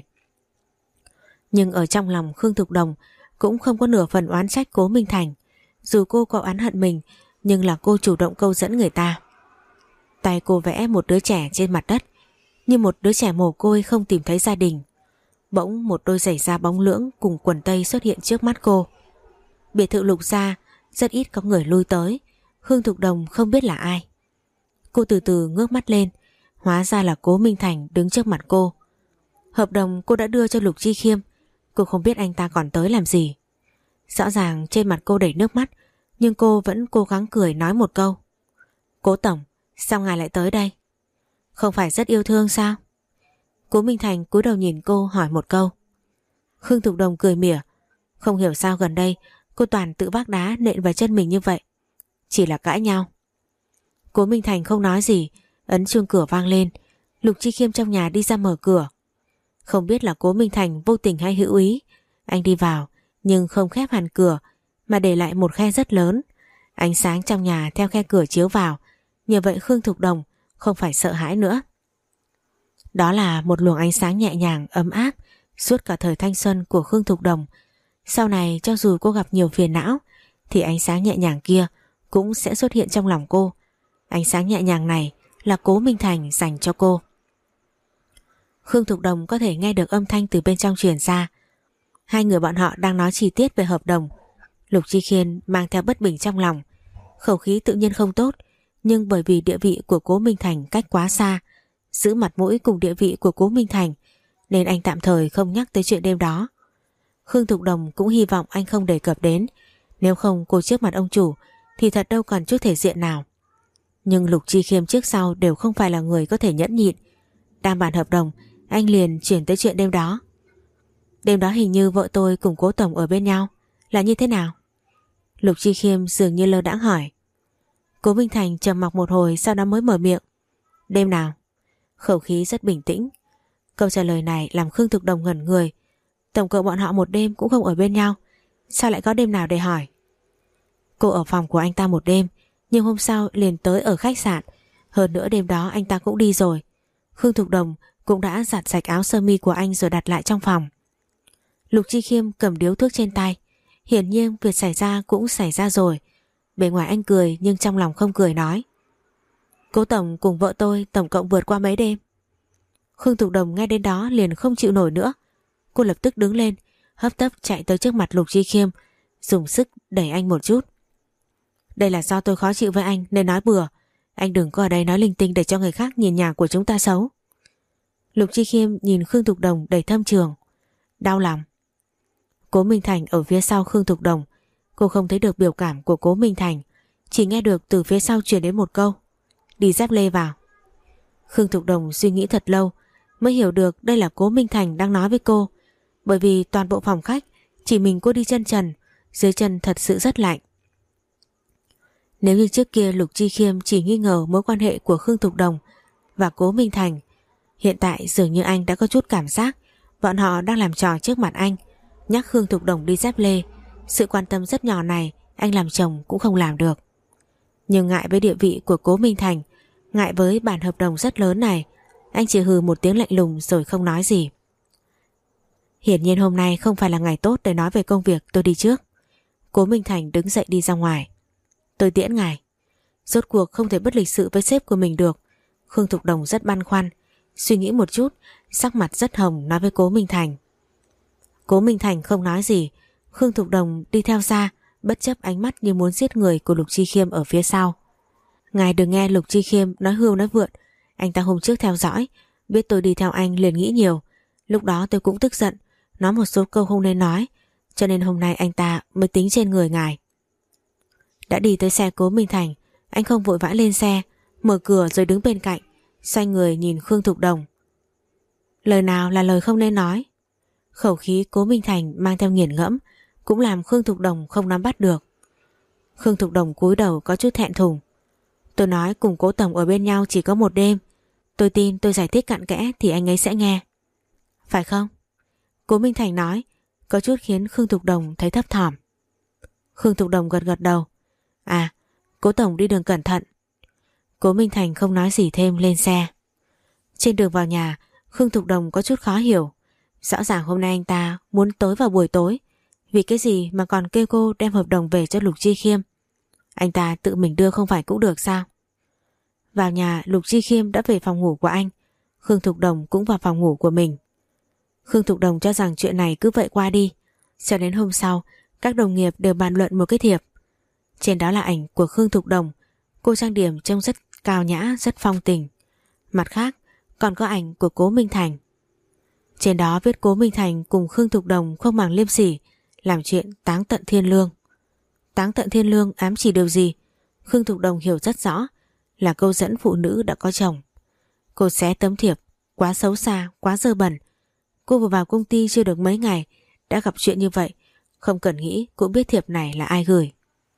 Nhưng ở trong lòng Khương Thục Đồng cũng không có nửa phần oán trách Cố Minh Thành. Dù cô có oán hận mình, nhưng là cô chủ động câu dẫn người ta. Tay cô vẽ một đứa trẻ trên mặt đất, như một đứa trẻ mồ côi không tìm thấy gia đình. Bỗng một đôi giày da bóng lưỡng cùng quần tây xuất hiện trước mắt cô. Biệt thự Lục gia rất ít có người lui tới. Khương Thục Đồng không biết là ai. Cô từ từ ngước mắt lên, hóa ra là Cố Minh Thành đứng trước mặt cô. Hợp đồng cô đã đưa cho Lục Chi Khiêm, cô không biết anh ta còn tới làm gì. Rõ ràng trên mặt cô đầy nước mắt, nhưng cô vẫn cố gắng cười nói một câu. Cố tổng, sao ngài lại tới đây? Không phải rất yêu thương sao? Cố Minh Thành cúi đầu nhìn cô hỏi một câu. Khương Thục Đồng cười mỉa. Không hiểu sao gần đây cô toàn tự vác đá nện vào chân mình như vậy. Chỉ là cãi nhau. Cố Minh Thành không nói gì. Ấn chuông cửa vang lên. Lục Chi Khiêm trong nhà đi ra mở cửa. Không biết là Cố Minh Thành vô tình hay hữu ý, anh đi vào nhưng không khép hẳn cửa, mà để lại một khe rất lớn. Ánh sáng trong nhà theo khe cửa chiếu vào. Nhờ vậy Khương Thục Đồng không phải sợ hãi nữa. Đó là một luồng ánh sáng nhẹ nhàng, ấm áp suốt cả thời thanh xuân của Khương Thục Đồng. Sau này cho dù cô gặp nhiều phiền não, thì ánh sáng nhẹ nhàng kia cũng sẽ xuất hiện trong lòng cô. Ánh sáng nhẹ nhàng này là Cố Minh Thành dành cho cô. Khương Thục Đồng có thể nghe được âm thanh từ bên trong truyền ra. Hai người bọn họ đang nói chi tiết về hợp đồng. Lục Chi Khiêm mang theo bất bình trong lòng. Khẩu khí tự nhiên không tốt, nhưng bởi vì địa vị của Cố Minh Thành cách quá xa, giữ mặt mũi cùng địa vị của Cố Minh Thành, nên anh tạm thời không nhắc tới chuyện đêm đó. Khương Thục Đồng cũng hy vọng anh không đề cập đến, nếu không cô trước mặt ông chủ thì thật đâu còn chút thể diện nào. Nhưng Lục Chi Khiêm trước sau đều không phải là người có thể nhẫn nhịn. Đang bàn hợp đồng, anh liền chuyển tới chuyện đêm đó. Đêm đó hình như vợ tôi cùng Cố tổng ở bên nhau, là như thế nào? Lục Chi Khiêm dường như lơ đãng hỏi. Cố Minh Thành trầm mặc một hồi, sau đó mới mở miệng. Đêm nào? Khẩu khí rất bình tĩnh. Câu trả lời này làm Khương Thục Đồng ngẩn người. Tổng cộng bọn họ một đêm cũng không ở bên nhau, sao lại có đêm nào để hỏi? Cô ở phòng của anh ta một đêm, nhưng hôm sau liền tới ở khách sạn. Hơn nữa đêm đó anh ta cũng đi rồi. Khương Thục Đồng cũng đã giặt sạch áo sơ mi của anh rồi đặt lại trong phòng. Lục Chi Khiêm cầm điếu thuốc trên tay. Hiển nhiên việc xảy ra cũng xảy ra rồi. Bề ngoài anh cười nhưng trong lòng không cười, nói. Cố tổng cùng vợ tôi tổng cộng vượt qua mấy đêm? Khương Thục Đồng nghe đến đó liền không chịu nổi nữa. Cô lập tức đứng lên, hấp tấp chạy tới trước mặt Lục Chi Khiêm, dùng sức đẩy anh một chút. Đây là do tôi khó chịu với anh nên nói bừa. Anh đừng có ở đây nói linh tinh để cho người khác nhìn nhà của chúng ta xấu. Lục Chi Khiêm nhìn Khương Thục Đồng đầy thâm trường. Đau lòng. Cố Minh Thành ở phía sau Khương Thục Đồng. Cô không thấy được biểu cảm của Cố Minh Thành, chỉ nghe được từ phía sau truyền đến một câu. Đi dép lê vào. Khương Thục Đồng suy nghĩ thật lâu mới hiểu được đây là Cố Minh Thành đang nói với cô. Bởi vì toàn bộ phòng khách chỉ mình cô đi chân trần, dưới chân thật sự rất lạnh. Nếu như trước kia Lục Chi Khiêm chỉ nghi ngờ mối quan hệ của Khương Thục Đồng và Cố Minh Thành, hiện tại dường như anh đã có chút cảm giác bọn họ đang làm trò trước mặt anh, nhắc Khương Thục Đồng đi dép lê. Sự quan tâm rất nhỏ này anh làm chồng cũng không làm được. Nhưng ngại với địa vị của Cố Minh Thành, ngại với bản hợp đồng rất lớn này, anh chỉ hừ một tiếng lạnh lùng rồi không nói gì. Hiển nhiên hôm nay không phải là ngày tốt để nói về công việc, tôi đi trước. Cố Minh Thành đứng dậy đi ra ngoài. Tôi tiễn ngài. Rốt cuộc không thể bất lịch sự với sếp của mình được. Khương Thục Đồng rất băn khoăn, suy nghĩ một chút, sắc mặt rất hồng nói với Cố Minh Thành. Cố Minh Thành không nói gì. Khương Thục Đồng đi theo xa, bất chấp ánh mắt như muốn giết người của Lục Chi Khiêm ở phía sau. Ngài đừng nghe Lục Chi Khiêm nói hưu nói vượn. Anh ta hôm trước theo dõi, biết tôi đi theo anh liền nghĩ nhiều. Lúc đó tôi cũng tức giận, nói một số câu không nên nói, cho nên hôm nay anh ta mới tính trên người ngài. Đã đi tới xe Cố Minh Thành, anh không vội vã lên xe, mở cửa rồi đứng bên cạnh, xoay người nhìn Khương Thục Đồng. Lời nào là lời không nên nói? Khẩu khí Cố Minh Thành mang theo nghiền ngẫm, cũng làm Khương Thục Đồng không nắm bắt được. Khương Thục Đồng cúi đầu có chút thẹn thùng. Tôi nói cùng Cố tổng ở bên nhau chỉ có một đêm. Tôi tin tôi giải thích cặn kẽ thì anh ấy sẽ nghe. Phải không? Cố Minh Thành nói, có chút khiến Khương Thục Đồng thấy thấp thỏm. Khương Thục Đồng gật gật đầu. À, Cố tổng đi đường cẩn thận. Cố Minh Thành không nói gì thêm, lên xe. Trên đường vào nhà, Khương Thục Đồng có chút khó hiểu. Rõ ràng hôm nay anh ta muốn tới vào buổi tối, vì cái gì mà còn kêu cô đem hợp đồng về cho Lục Chi Khiêm? Anh ta tự mình đưa không phải cũng được sao? Vào nhà, Lục Chi Khiêm đã về phòng ngủ của anh. Khương Thục Đồng cũng vào phòng ngủ của mình. Khương Thục Đồng cho rằng chuyện này cứ vậy qua đi. Cho đến hôm sau, các đồng nghiệp đều bàn luận một cái thiệp. Trên đó là ảnh của Khương Thục Đồng. Cô trang điểm trông rất cao nhã, rất phong tình. Mặt khác còn có ảnh của Cố Minh Thành. Trên đó viết Cố Minh Thành cùng Khương Thục Đồng không màng liêm sỉ, làm chuyện táng tận thiên lương. Táng tận thiên lương ám chỉ điều gì? Khương Thục Đồng hiểu rất rõ, là câu dẫn phụ nữ đã có chồng. Cô xé tấm thiệp, quá xấu xa, quá dơ bẩn. Cô vừa vào công ty chưa được mấy ngày đã gặp chuyện như vậy, không cần nghĩ cũng biết thiệp này là ai gửi.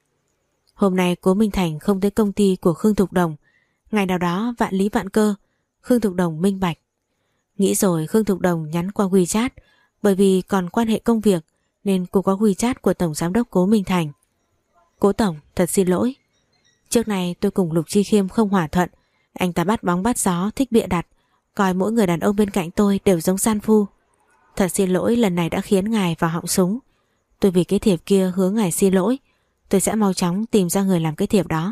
Hôm nay Cố Minh Thành không tới công ty của Khương Thục Đồng. Ngày nào đó vạn lý vạn cơ, Khương Thục Đồng minh bạch. Nghĩ rồi Khương Thục Đồng nhắn qua WeChat, bởi vì còn quan hệ công việc nên cô có WeChat của Tổng Giám đốc Cố Minh Thành. Cố Tổng, thật xin lỗi. Trước này tôi cùng Lục Chi Khiêm không hòa thuận. Anh ta bắt bóng bắt gió, thích bịa đặt, coi mỗi người đàn ông bên cạnh tôi đều giống san phu. Thật xin lỗi lần này đã khiến ngài vào họng súng. Tôi vì cái thiệp kia hướng ngài xin lỗi. Tôi sẽ mau chóng tìm ra người làm cái thiệp đó.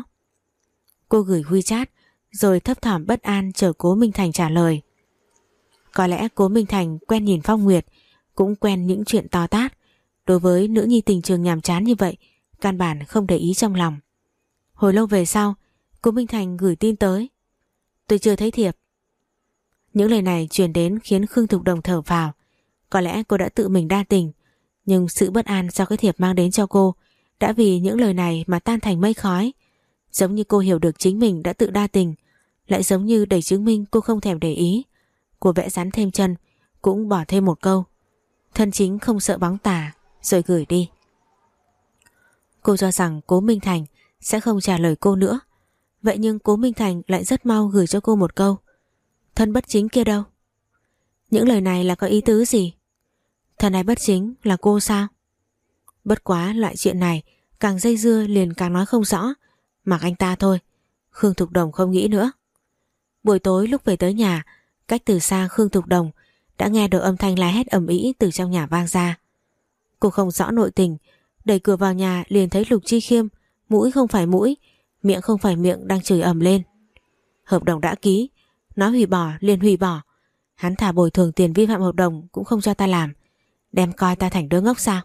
Cô gửi WeChat rồi thấp thỏm bất an chờ Cố Minh Thành trả lời. Có lẽ Cố Minh Thành quen nhìn Phong Nguyệt, cũng quen những chuyện to tát. Đối với nữ nhi tình trường nhàm chán như vậy, căn bản không để ý trong lòng. Hồi lâu về sau, Cố Minh Thành gửi tin tới: tôi chưa thấy thiệp. Những lời này truyền đến khiến Khương Thục Đồng thở phào. Có lẽ cô đã tự mình đa tình, nhưng sự bất an do cái thiệp mang đến cho cô đã vì những lời này mà tan thành mây khói. Giống như cô hiểu được chính mình đã tự đa tình, lại giống như để chứng minh cô không thèm để ý. Cô vẽ rắn thêm chân, cũng bỏ thêm một câu: thân chính không sợ bóng tà, rồi gửi đi. Cô cho rằng Cố Minh Thành sẽ không trả lời cô nữa. Vậy nhưng Cố Minh Thành lại rất mau gửi cho cô một câu: thân bất chính kia đâu? Những lời này là có ý tứ gì? Thân này bất chính là cô sao? Bất quá loại chuyện này càng dây dưa liền càng nói không rõ. Mặc anh ta thôi. Khương Thục Đồng không nghĩ nữa. Buổi tối lúc về tới nhà, cách từ xa Khương Thục Đồng đã nghe được âm thanh la hét ầm ĩ từ trong nhà vang ra. Cô không rõ nội tình, đẩy cửa vào nhà liền thấy Lục Chi Khiêm, mũi không phải mũi, miệng không phải miệng, đang chửi ầm lên. Hợp đồng đã ký, nói hủy bỏ liền hủy bỏ. Hắn thả bồi thường tiền vi phạm hợp đồng cũng không cho ta làm, đem coi ta thành đứa ngốc sao?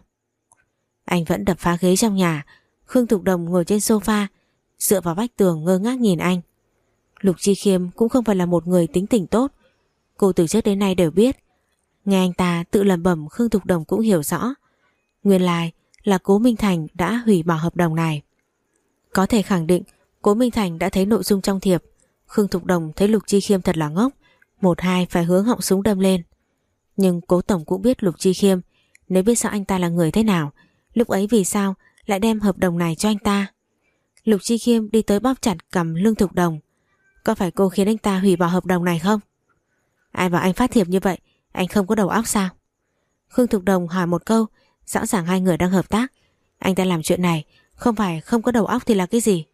Anh vẫn đập phá ghế trong nhà. Khương Thục Đồng ngồi trên sofa, dựa vào vách tường ngơ ngác nhìn anh. Lục Chi Khiêm cũng không phải là một người tính tình tốt. Cô từ trước đến nay đều biết. Nghe anh ta tự lẩm bẩm, Khương Thục Đồng cũng hiểu rõ. Nguyên lai là Cố Minh Thành đã hủy bỏ hợp đồng này. Có thể khẳng định Cố Minh Thành đã thấy nội dung trong thiệp. Khương Thục Đồng thấy Lục Chi Khiêm thật là ngốc, một hai phải hướng họng súng đâm lên. Nhưng Cố Tổng cũng biết Lục Chi Khiêm, nếu biết rõ anh ta là người thế nào, lúc ấy vì sao lại đem hợp đồng này cho anh ta? Lục Chi Khiêm đi tới bóp chặt cầm lưng Thục Đồng. Có phải cô khiến anh ta hủy bỏ hợp đồng này không? Ai bảo anh phát thiệp như vậy? Anh không có đầu óc sao? Khương Thục Đồng hỏi một câu. Rõ ràng hai người đang hợp tác. Anh ta làm chuyện này không phải không có đầu óc thì là cái gì?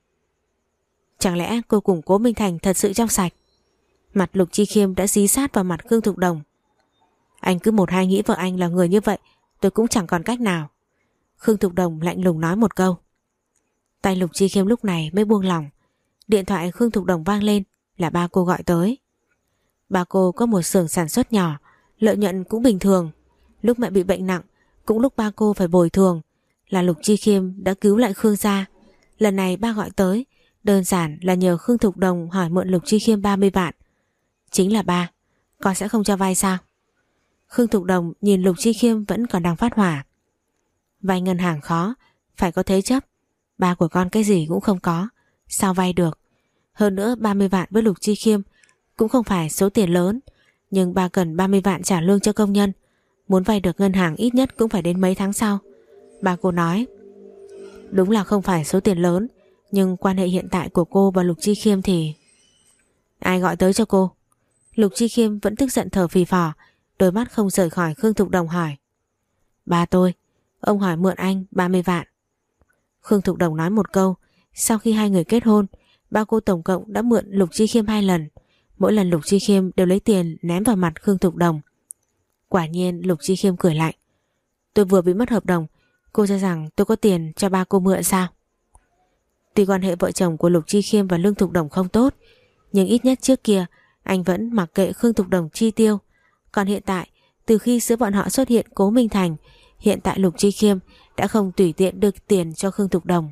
Chẳng lẽ cô cùng Cố Minh Thành thật sự trong sạch? Mặt Lục Chi Khiêm đã dí sát vào mặt Khương Thục Đồng. Anh cứ một hai nghĩ vợ anh là người như vậy, tôi cũng chẳng còn cách nào. Khương Thục Đồng lạnh lùng nói một câu. Tay Lục Chi Khiêm lúc này mới buông lỏng. Điện thoại Khương Thục Đồng vang lên, là ba cô gọi tới. Ba cô có một xưởng sản xuất nhỏ, lợi nhuận cũng bình thường. Lúc mẹ bị bệnh nặng, cũng lúc ba cô phải bồi thường, là Lục Chi Khiêm đã cứu lại Khương gia. Lần này ba gọi tới đơn giản là nhờ Khương Thục Đồng hỏi mượn Lục Chi Khiêm ba mươi vạn. Chính là ba, con sẽ không cho vay sao? Khương Thục Đồng nhìn Lục Chi Khiêm vẫn còn đang phát hỏa. Vay ngân hàng khó, phải có thế chấp. Ba của con cái gì cũng không có, sao vay được? Hơn nữa ba mươi vạn với Lục Chi Khiêm cũng không phải số tiền lớn, nhưng ba cần ba mươi vạn trả lương cho công nhân. Muốn vay được ngân hàng ít nhất cũng phải đến mấy tháng sau. Ba cô nói. Đúng là không phải số tiền lớn, nhưng quan hệ hiện tại của cô và Lục Chi Khiêm thì... Ai gọi tới cho cô? Lục Chi Khiêm vẫn tức giận thở phì phò, đôi mắt không rời khỏi Khương Thục Đồng hỏi. Ba tôi, ông hỏi mượn anh ba mươi vạn. Khương Thục Đồng nói một câu. Sau khi hai người kết hôn, ba cô tổng cộng đã mượn Lục Chi Khiêm hai lần. Mỗi lần Lục Chi Khiêm đều lấy tiền ném vào mặt Khương Thục Đồng. Quả nhiên Lục Chi Khiêm cười lạnh. Tôi vừa bị mất hợp đồng, cô cho rằng tôi có tiền cho ba cô mượn sao? Tuy quan hệ vợ chồng của Lục Chi Khiêm và Lương Thục Đồng không tốt, nhưng ít nhất trước kia anh vẫn mặc kệ Khương Thục Đồng chi tiêu. Còn hiện tại, từ khi giữa bọn họ xuất hiện Cố Minh Thành, hiện tại Lục Chi Khiêm đã không tùy tiện được tiền cho Khương Thục Đồng.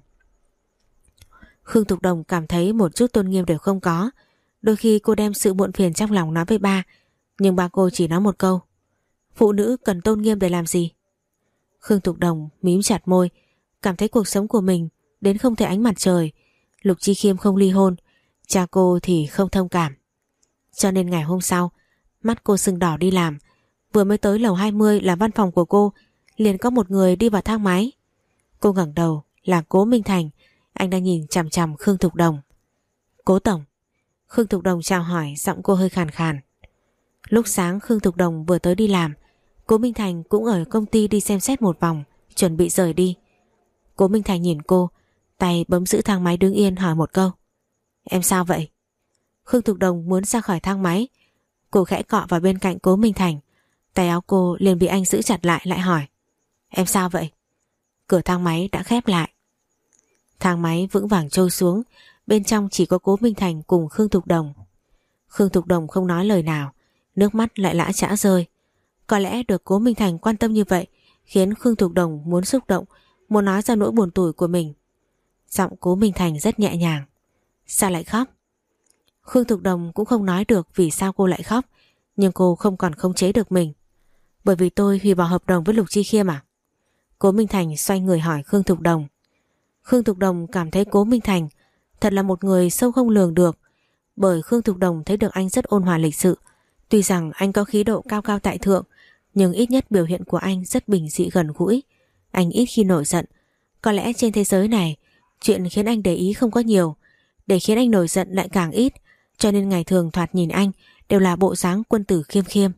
Khương Thục Đồng cảm thấy một chút tôn nghiêm đều không có. Đôi khi cô đem sự muộn phiền trong lòng nói với ba, nhưng ba cô chỉ nói một câu. Phụ nữ cần tôn nghiêm để làm gì? Khương Thục Đồng mím chặt môi, cảm thấy cuộc sống của mình đến không thể ánh mặt trời. Lục Chi Khiêm không ly hôn, cha cô thì không thông cảm. Cho nên ngày hôm sau, mắt cô sưng đỏ đi làm. Vừa mới tới lầu hai mươi là văn phòng của cô, liền có một người đi vào thang máy. Cô ngẩng đầu là Cố Minh Thành, anh đang nhìn chằm chằm Khương Thục Đồng. Cố Tổng. Khương Thục Đồng chào hỏi, giọng cô hơi khàn khàn. Lúc sáng Khương Thục Đồng vừa tới đi làm, Cố Minh Thành cũng ở công ty đi xem xét một vòng, chuẩn bị rời đi. Cố Minh Thành nhìn cô, tay bấm giữ thang máy đứng yên hỏi một câu. Em sao vậy? Khương Thục Đồng muốn ra khỏi thang máy. Cô khẽ cọ vào bên cạnh Cố Minh Thành, tay áo cô liền bị anh giữ chặt lại, lại hỏi. Em sao vậy? Cửa thang máy đã khép lại. Thang máy vững vàng trôi xuống, bên trong chỉ có Cố Minh Thành cùng Khương Thục Đồng. Khương Thục Đồng không nói lời nào, nước mắt lại lã chã rơi. Có lẽ được Cố Minh Thành quan tâm như vậy khiến Khương Thục Đồng muốn xúc động, muốn nói ra nỗi buồn tủi của mình. Giọng Cố Minh Thành rất nhẹ nhàng. Sao lại khóc? Khương Thục Đồng cũng không nói được vì sao cô lại khóc, nhưng cô không còn khống chế được mình. Bởi vì tôi hủy bỏ hợp đồng với Lục Chi Khiêm à? Cố Minh Thành xoay người hỏi Khương Thục Đồng. Khương Thục Đồng cảm thấy Cố Minh Thành thật là một người sâu không lường được, bởi Khương Thục Đồng thấy được anh rất ôn hòa lịch sự. Tuy rằng anh có khí độ cao cao tại thượng, nhưng ít nhất biểu hiện của anh rất bình dị gần gũi. Anh ít khi nổi giận. Có lẽ trên thế giới này, chuyện khiến anh để ý không có nhiều, để khiến anh nổi giận lại càng ít, cho nên ngày thường thoạt nhìn anh đều là bộ dáng quân tử khiêm khiêm.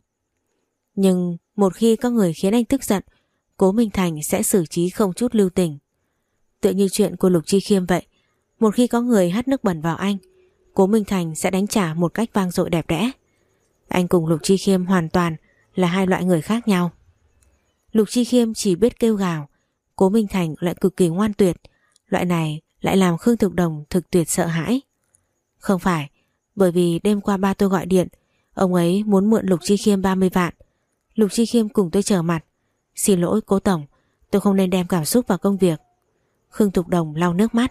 Nhưng một khi có người khiến anh tức giận, Cố Minh Thành sẽ xử trí không chút lưu tình. Tựa như chuyện của Lục Chi Khiêm vậy, một khi có người hắt nước bẩn vào anh, Cố Minh Thành sẽ đánh trả một cách vang dội đẹp đẽ. Anh cùng Lục Chi Khiêm hoàn toàn là hai loại người khác nhau. Lục Chi Khiêm chỉ biết kêu gào, Cố Minh Thành lại cực kỳ ngoan tuyệt. Loại này lại làm Khương Thục Đồng thực tuyệt sợ hãi. Không phải, bởi vì đêm qua ba tôi gọi điện, ông ấy muốn mượn Lục Chi Khiêm ba mươi vạn. Lục Chi Khiêm cùng tôi trở mặt. Xin lỗi Cố Tổng, tôi không nên đem cảm xúc vào công việc. Khương Thục Đồng lau nước mắt.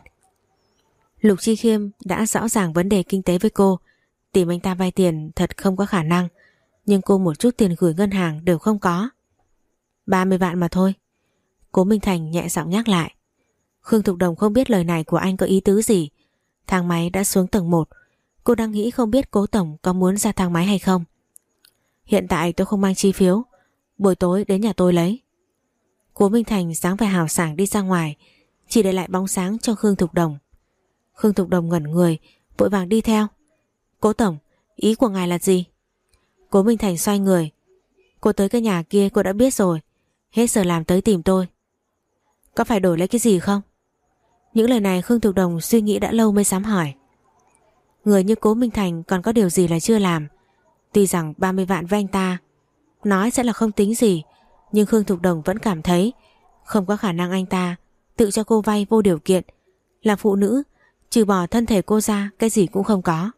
Lục Chi Khiêm đã rõ ràng vấn đề kinh tế với cô, tìm anh ta vay tiền thật không có khả năng, nhưng cô một chút tiền gửi ngân hàng đều không có. ba mươi vạn mà thôi. Cố Minh Thành nhẹ giọng nhắc lại. Khương Thục Đồng không biết lời này của anh có ý tứ gì. Thang máy đã xuống tầng một. Cô đang nghĩ không biết Cố Tổng có muốn ra thang máy hay không. Hiện tại tôi không mang chi phiếu, buổi tối đến nhà tôi lấy. Cố Minh Thành dáng vẻ hào sảng đi ra ngoài, chỉ để lại bóng sáng cho Khương Thục Đồng. Khương Thục Đồng ngẩn người, vội vàng đi theo. Cố Tổng, ý của ngài là gì? Cố Minh Thành xoay người. Cô tới cái nhà kia cô đã biết rồi, hết giờ làm tới tìm tôi. Có phải đổi lấy cái gì không? Những lời này Khương Thục Đồng suy nghĩ đã lâu mới dám hỏi. Người như Cố Minh Thành còn có điều gì là chưa làm. Tuy rằng ba mươi vạn với anh ta nói sẽ là không tính gì, nhưng Khương Thục Đồng vẫn cảm thấy không có khả năng anh ta tự cho cô vay vô điều kiện. Là phụ nữ, trừ bỏ thân thể cô ra, cái gì cũng không có.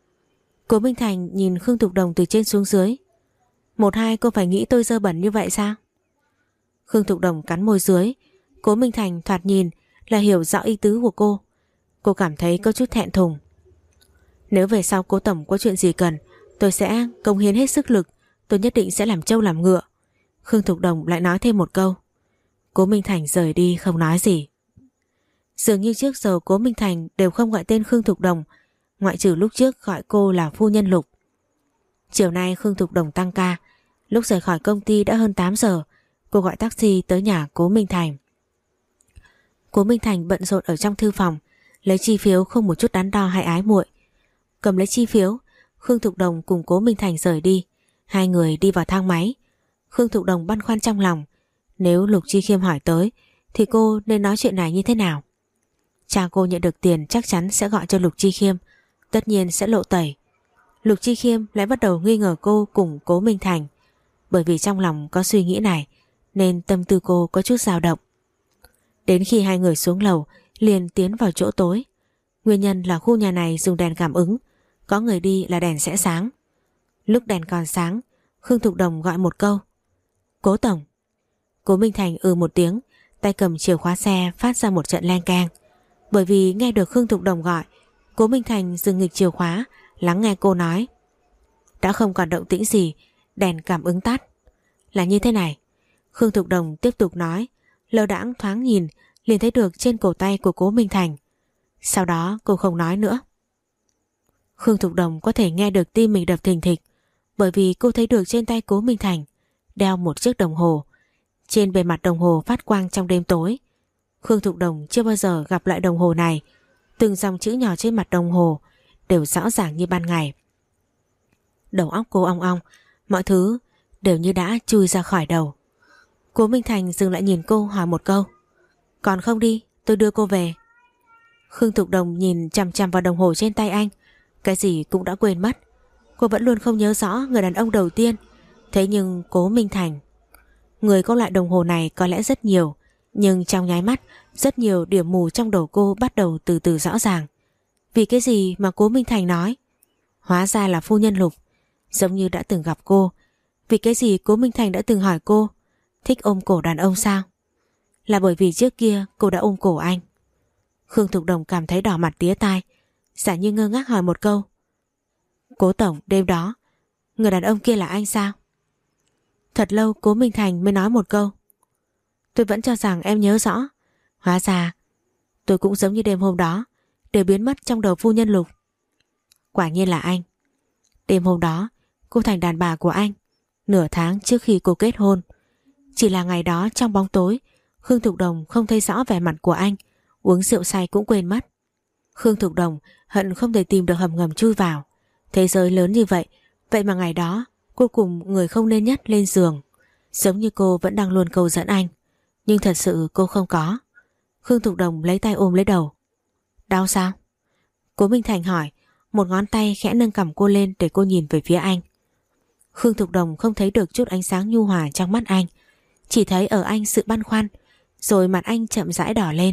Cố Minh Thành nhìn Khương Thục Đồng từ trên xuống dưới. Một hai cô phải nghĩ tôi dơ bẩn như vậy sao? Khương Thục Đồng cắn môi dưới. Cố Minh Thành thoạt nhìn là hiểu rõ ý tứ của cô. Cô cảm thấy có chút thẹn thùng. Nếu về sau Cố Tổng có chuyện gì cần, tôi sẽ cống hiến hết sức lực. Tôi nhất định sẽ làm trâu làm ngựa. Khương Thục Đồng lại nói thêm một câu. Cố Minh Thành rời đi không nói gì. Dường như trước giờ Cố Minh Thành đều không gọi tên Khương Thục Đồng, ngoại trừ lúc trước gọi cô là phu nhân Lục. Chiều nay Khương Thục Đồng tăng ca, lúc rời khỏi công ty đã hơn tám giờ. Cô gọi taxi tới nhà Cố Minh Thành. Cố Minh Thành bận rộn ở trong thư phòng, lấy chi phiếu không một chút đắn đo hay ái muội. Cầm lấy chi phiếu, Khương Thục Đồng cùng Cố Minh Thành rời đi. Hai người đi vào thang máy. Khương Thục Đồng băn khoăn trong lòng, nếu Lục Chi Khiêm hỏi tới thì cô nên nói chuyện này như thế nào? Cha cô nhận được tiền chắc chắn sẽ gọi cho Lục Chi Khiêm, tất nhiên sẽ lộ tẩy. Lục Chi Khiêm lại bắt đầu nghi ngờ cô cùng Cố Minh Thành. Bởi vì trong lòng có suy nghĩ này nên tâm tư cô có chút dao động. Đến khi hai người xuống lầu liền tiến vào chỗ tối. Nguyên nhân là khu nhà này dùng đèn cảm ứng, có người đi là đèn sẽ sáng. Lúc đèn còn sáng, Khương Thục Đồng gọi một câu. Cố Tổng. Cố Minh Thành ừ một tiếng, tay cầm chìa khóa xe phát ra một trận leng keng. Bởi vì nghe được Khương Thục Đồng gọi, Cố Minh Thành dừng nghịch chìa khóa, lắng nghe cô nói. Đã không còn động tĩnh gì, đèn cảm ứng tắt. Là như thế này. Khương Thục Đồng tiếp tục nói, lơ đãng thoáng nhìn liền thấy được trên cổ tay của Cố Minh Thành. Sau đó cô không nói nữa. Khương Thục Đồng có thể nghe được tim mình đập thình thịch, bởi vì cô thấy được trên tay Cố Minh Thành đeo một chiếc đồng hồ. Trên bề mặt đồng hồ phát quang trong đêm tối. Khương Thục Đồng chưa bao giờ gặp loại đồng hồ này. Từng dòng chữ nhỏ trên mặt đồng hồ đều rõ ràng như ban ngày. Đầu óc cô ong ong, mọi thứ đều như đã chui ra khỏi đầu. Cố Minh Thành dừng lại nhìn cô hỏi một câu. Còn không đi, tôi đưa cô về. Khương Thục Đồng nhìn chằm chằm vào đồng hồ trên tay anh, cái gì cũng đã quên mất. Cô vẫn luôn không nhớ rõ người đàn ông đầu tiên. Thế nhưng Cố Minh Thành, người có loại đồng hồ này có lẽ rất nhiều, nhưng trong nháy mắt rất nhiều điểm mù trong đầu cô bắt đầu từ từ rõ ràng. Vì cái gì mà Cố Minh Thành nói? Hóa ra là phu nhân Lục, giống như đã từng gặp cô. Vì cái gì cố Minh Thành đã từng hỏi cô thích ôm cổ đàn ông sao? Là bởi vì trước kia cô đã ôm cổ anh. Khương Thục Đồng cảm thấy đỏ mặt tía tai, giả như ngơ ngác hỏi một câu. Cố tổng, đêm đó người đàn ông kia là anh sao? Thật lâu cố Minh Thành mới nói một câu. Tôi vẫn cho rằng em nhớ rõ. Hóa ra tôi cũng giống như đêm hôm đó, đều biến mất trong đầu phu nhân Lục. Quả nhiên là anh. Đêm hôm đó cô thành đàn bà của anh, nửa tháng trước khi cô kết hôn. Chỉ là ngày đó trong bóng tối, Khương Thục Đồng không thấy rõ vẻ mặt của anh, uống rượu say cũng quên mất. Khương Thục Đồng hận không thể tìm được hầm ngầm chui vào. Thế giới lớn như vậy, vậy mà ngày đó cô cùng người không nên nhất lên giường. Giống như cô vẫn đang luôn cầu dẫn anh, nhưng thật sự cô không có. Khương Thục Đồng lấy tay ôm lấy đầu. Đau sao? Cố Minh Thành hỏi, một ngón tay khẽ nâng cằm cô lên để cô nhìn về phía anh. Khương Thục Đồng không thấy được chút ánh sáng nhu hòa trong mắt anh, chỉ thấy ở anh sự băn khoăn, rồi mặt anh chậm rãi đỏ lên.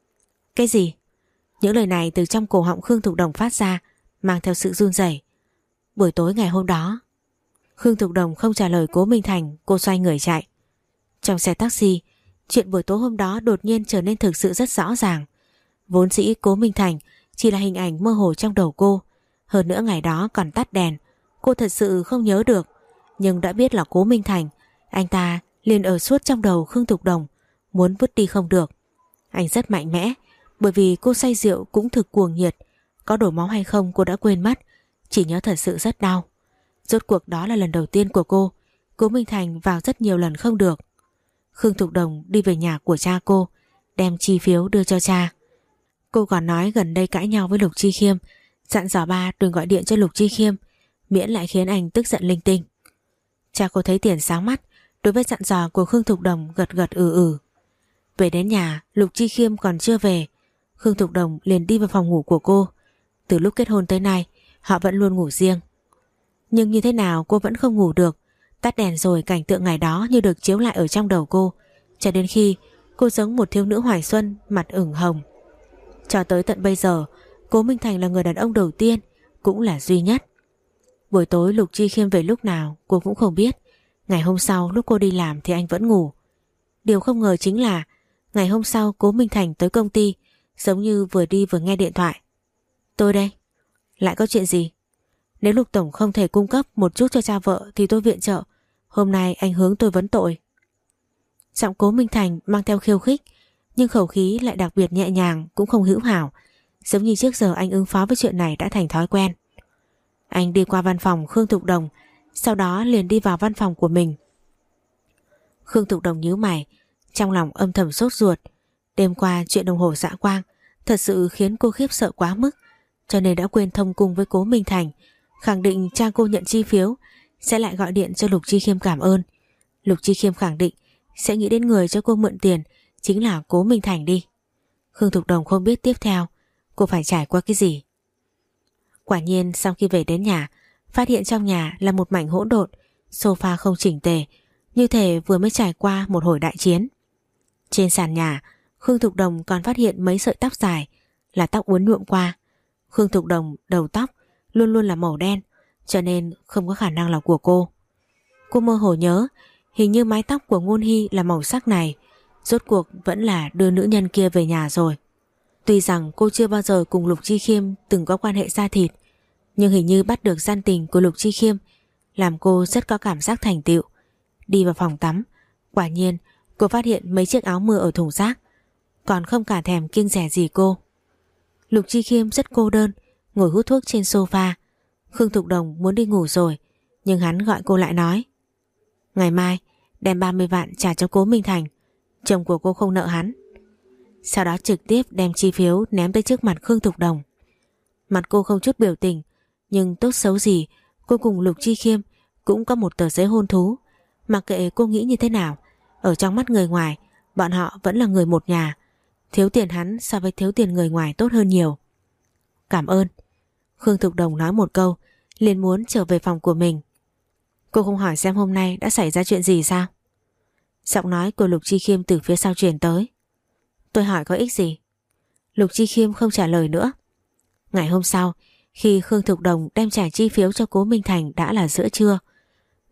Cái gì? Những lời này từ trong cổ họng Khương Thục Đồng phát ra, mang theo sự run rẩy. Buổi tối ngày hôm đó. Khương Thục Đồng không trả lời Cố Minh Thành, cô xoay người chạy. Trong xe taxi, chuyện buổi tối hôm đó đột nhiên trở nên thực sự rất rõ ràng. Vốn dĩ Cố Minh Thành chỉ là hình ảnh mơ hồ trong đầu cô, hơn nữa ngày đó còn tắt đèn, cô thật sự không nhớ được, nhưng đã biết là Cố Minh Thành, anh ta liền ở suốt trong đầu Khương Thục Đồng, muốn vứt đi không được. Anh rất mạnh mẽ, bởi vì cô say rượu cũng thực cuồng nhiệt, có đổ máu hay không cô đã quên mất, chỉ nhớ thật sự rất đau. Rốt cuộc đó là lần đầu tiên của cô, Cố Minh Thành vào rất nhiều lần không được. Khương Thục Đồng đi về nhà của cha cô, đem chi phiếu đưa cho cha. Cô còn nói gần đây cãi nhau với Lục Chi Khiêm, dặn dò ba đừng gọi điện cho Lục Chi Khiêm, miễn lại khiến anh tức giận linh tinh. Cha cô thấy tiền sáng mắt, đối với dặn dò của Khương Thục Đồng gật gật ừ ừ. Về đến nhà, Lục Chi Khiêm còn chưa về, Khương Thục Đồng liền đi vào phòng ngủ của cô. Từ lúc kết hôn tới nay, họ vẫn luôn ngủ riêng. Nhưng như thế nào cô vẫn không ngủ được. Tắt đèn rồi cảnh tượng ngày đó như được chiếu lại ở trong đầu cô, cho đến khi cô giống một thiếu nữ hoài xuân, mặt ửng hồng. Cho tới tận bây giờ, Cố Minh Thành là người đàn ông đầu tiên, cũng là duy nhất. Buổi tối Lục Chi Khiêm về lúc nào cô cũng không biết. Ngày hôm sau lúc cô đi làm thì anh vẫn ngủ. Điều không ngờ chính là ngày hôm sau Cố Minh Thành tới công ty, giống như vừa đi vừa nghe điện thoại. Tôi đây. Lại có chuyện gì? Nếu Lục Tổng không thể cung cấp một chút cho cha vợ thì tôi viện trợ. Hôm nay anh hướng tôi vấn tội. Giọng Cố Minh Thành mang theo khiêu khích, nhưng khẩu khí lại đặc biệt nhẹ nhàng, cũng không hữu hảo, giống như trước giờ anh ứng phó với chuyện này đã thành thói quen. Anh đi qua văn phòng Khương Thục Đồng, sau đó liền đi vào văn phòng của mình. Khương Thục Đồng nhíu mày, trong lòng âm thầm sốt ruột. Đêm qua chuyện đồng hồ Dạ Quang thật sự khiến cô khiếp sợ quá mức, cho nên đã quên thông cung với Cố Minh Thành, khẳng định cha cô nhận chi phiếu sẽ lại gọi điện cho Lục Chi Khiêm cảm ơn. Lục Chi Khiêm khẳng định sẽ nghĩ đến người cho cô mượn tiền chính là Cố Minh Thành đi. Khương Thục Đồng không biết tiếp theo cô phải trải qua cái gì. Quả nhiên sau khi về đến nhà, phát hiện trong nhà là một mảnh hỗn độn, sofa không chỉnh tề, như thể vừa mới trải qua một hồi đại chiến. Trên sàn nhà, Khương Thục Đồng còn phát hiện mấy sợi tóc dài, là tóc uốn nhuộm qua. Khương Thục Đồng đầu tóc luôn luôn là màu đen, cho nên không có khả năng là của cô. Cô mơ hồ nhớ, hình như mái tóc của Ngôn Hy là màu sắc này, rốt cuộc vẫn là đưa nữ nhân kia về nhà rồi. Tuy rằng cô chưa bao giờ cùng Lục Chi Khiêm từng có quan hệ da thịt, nhưng hình như bắt được gian tình của Lục Chi Khiêm làm cô rất có cảm giác thành tựu. Đi vào phòng tắm, quả nhiên cô phát hiện mấy chiếc áo mưa ở thùng rác, còn không cả thèm kiêng dè gì cô. Lục Chi Khiêm rất cô đơn, ngồi hút thuốc trên sofa. Khương Thục Đồng muốn đi ngủ rồi, nhưng hắn gọi cô lại nói: ngày mai đem ba mươi vạn trả cho Cố Minh Thành, chồng của cô không nợ hắn. Sau đó trực tiếp đem chi phiếu ném tới trước mặt Khương Thục Đồng. Mặt cô không chút biểu tình, nhưng tốt xấu gì cô cùng Lục Chi Khiêm cũng có một tờ giấy hôn thú. Mặc kệ cô nghĩ như thế nào, ở trong mắt người ngoài bọn họ vẫn là người một nhà. Thiếu tiền hắn so với thiếu tiền người ngoài tốt hơn nhiều. Cảm ơn. Khương Thục Đồng nói một câu, liền muốn trở về phòng của mình. Cô không hỏi xem hôm nay đã xảy ra chuyện gì sao? Giọng nói của Lục Chi Khiêm từ phía sau truyền tới. Tôi hỏi có ích gì? Lục Chi Khiêm không trả lời nữa. Ngày hôm sau, khi Khương Thục Đồng đem trả chi phiếu cho Cố Minh Thành đã là giữa trưa.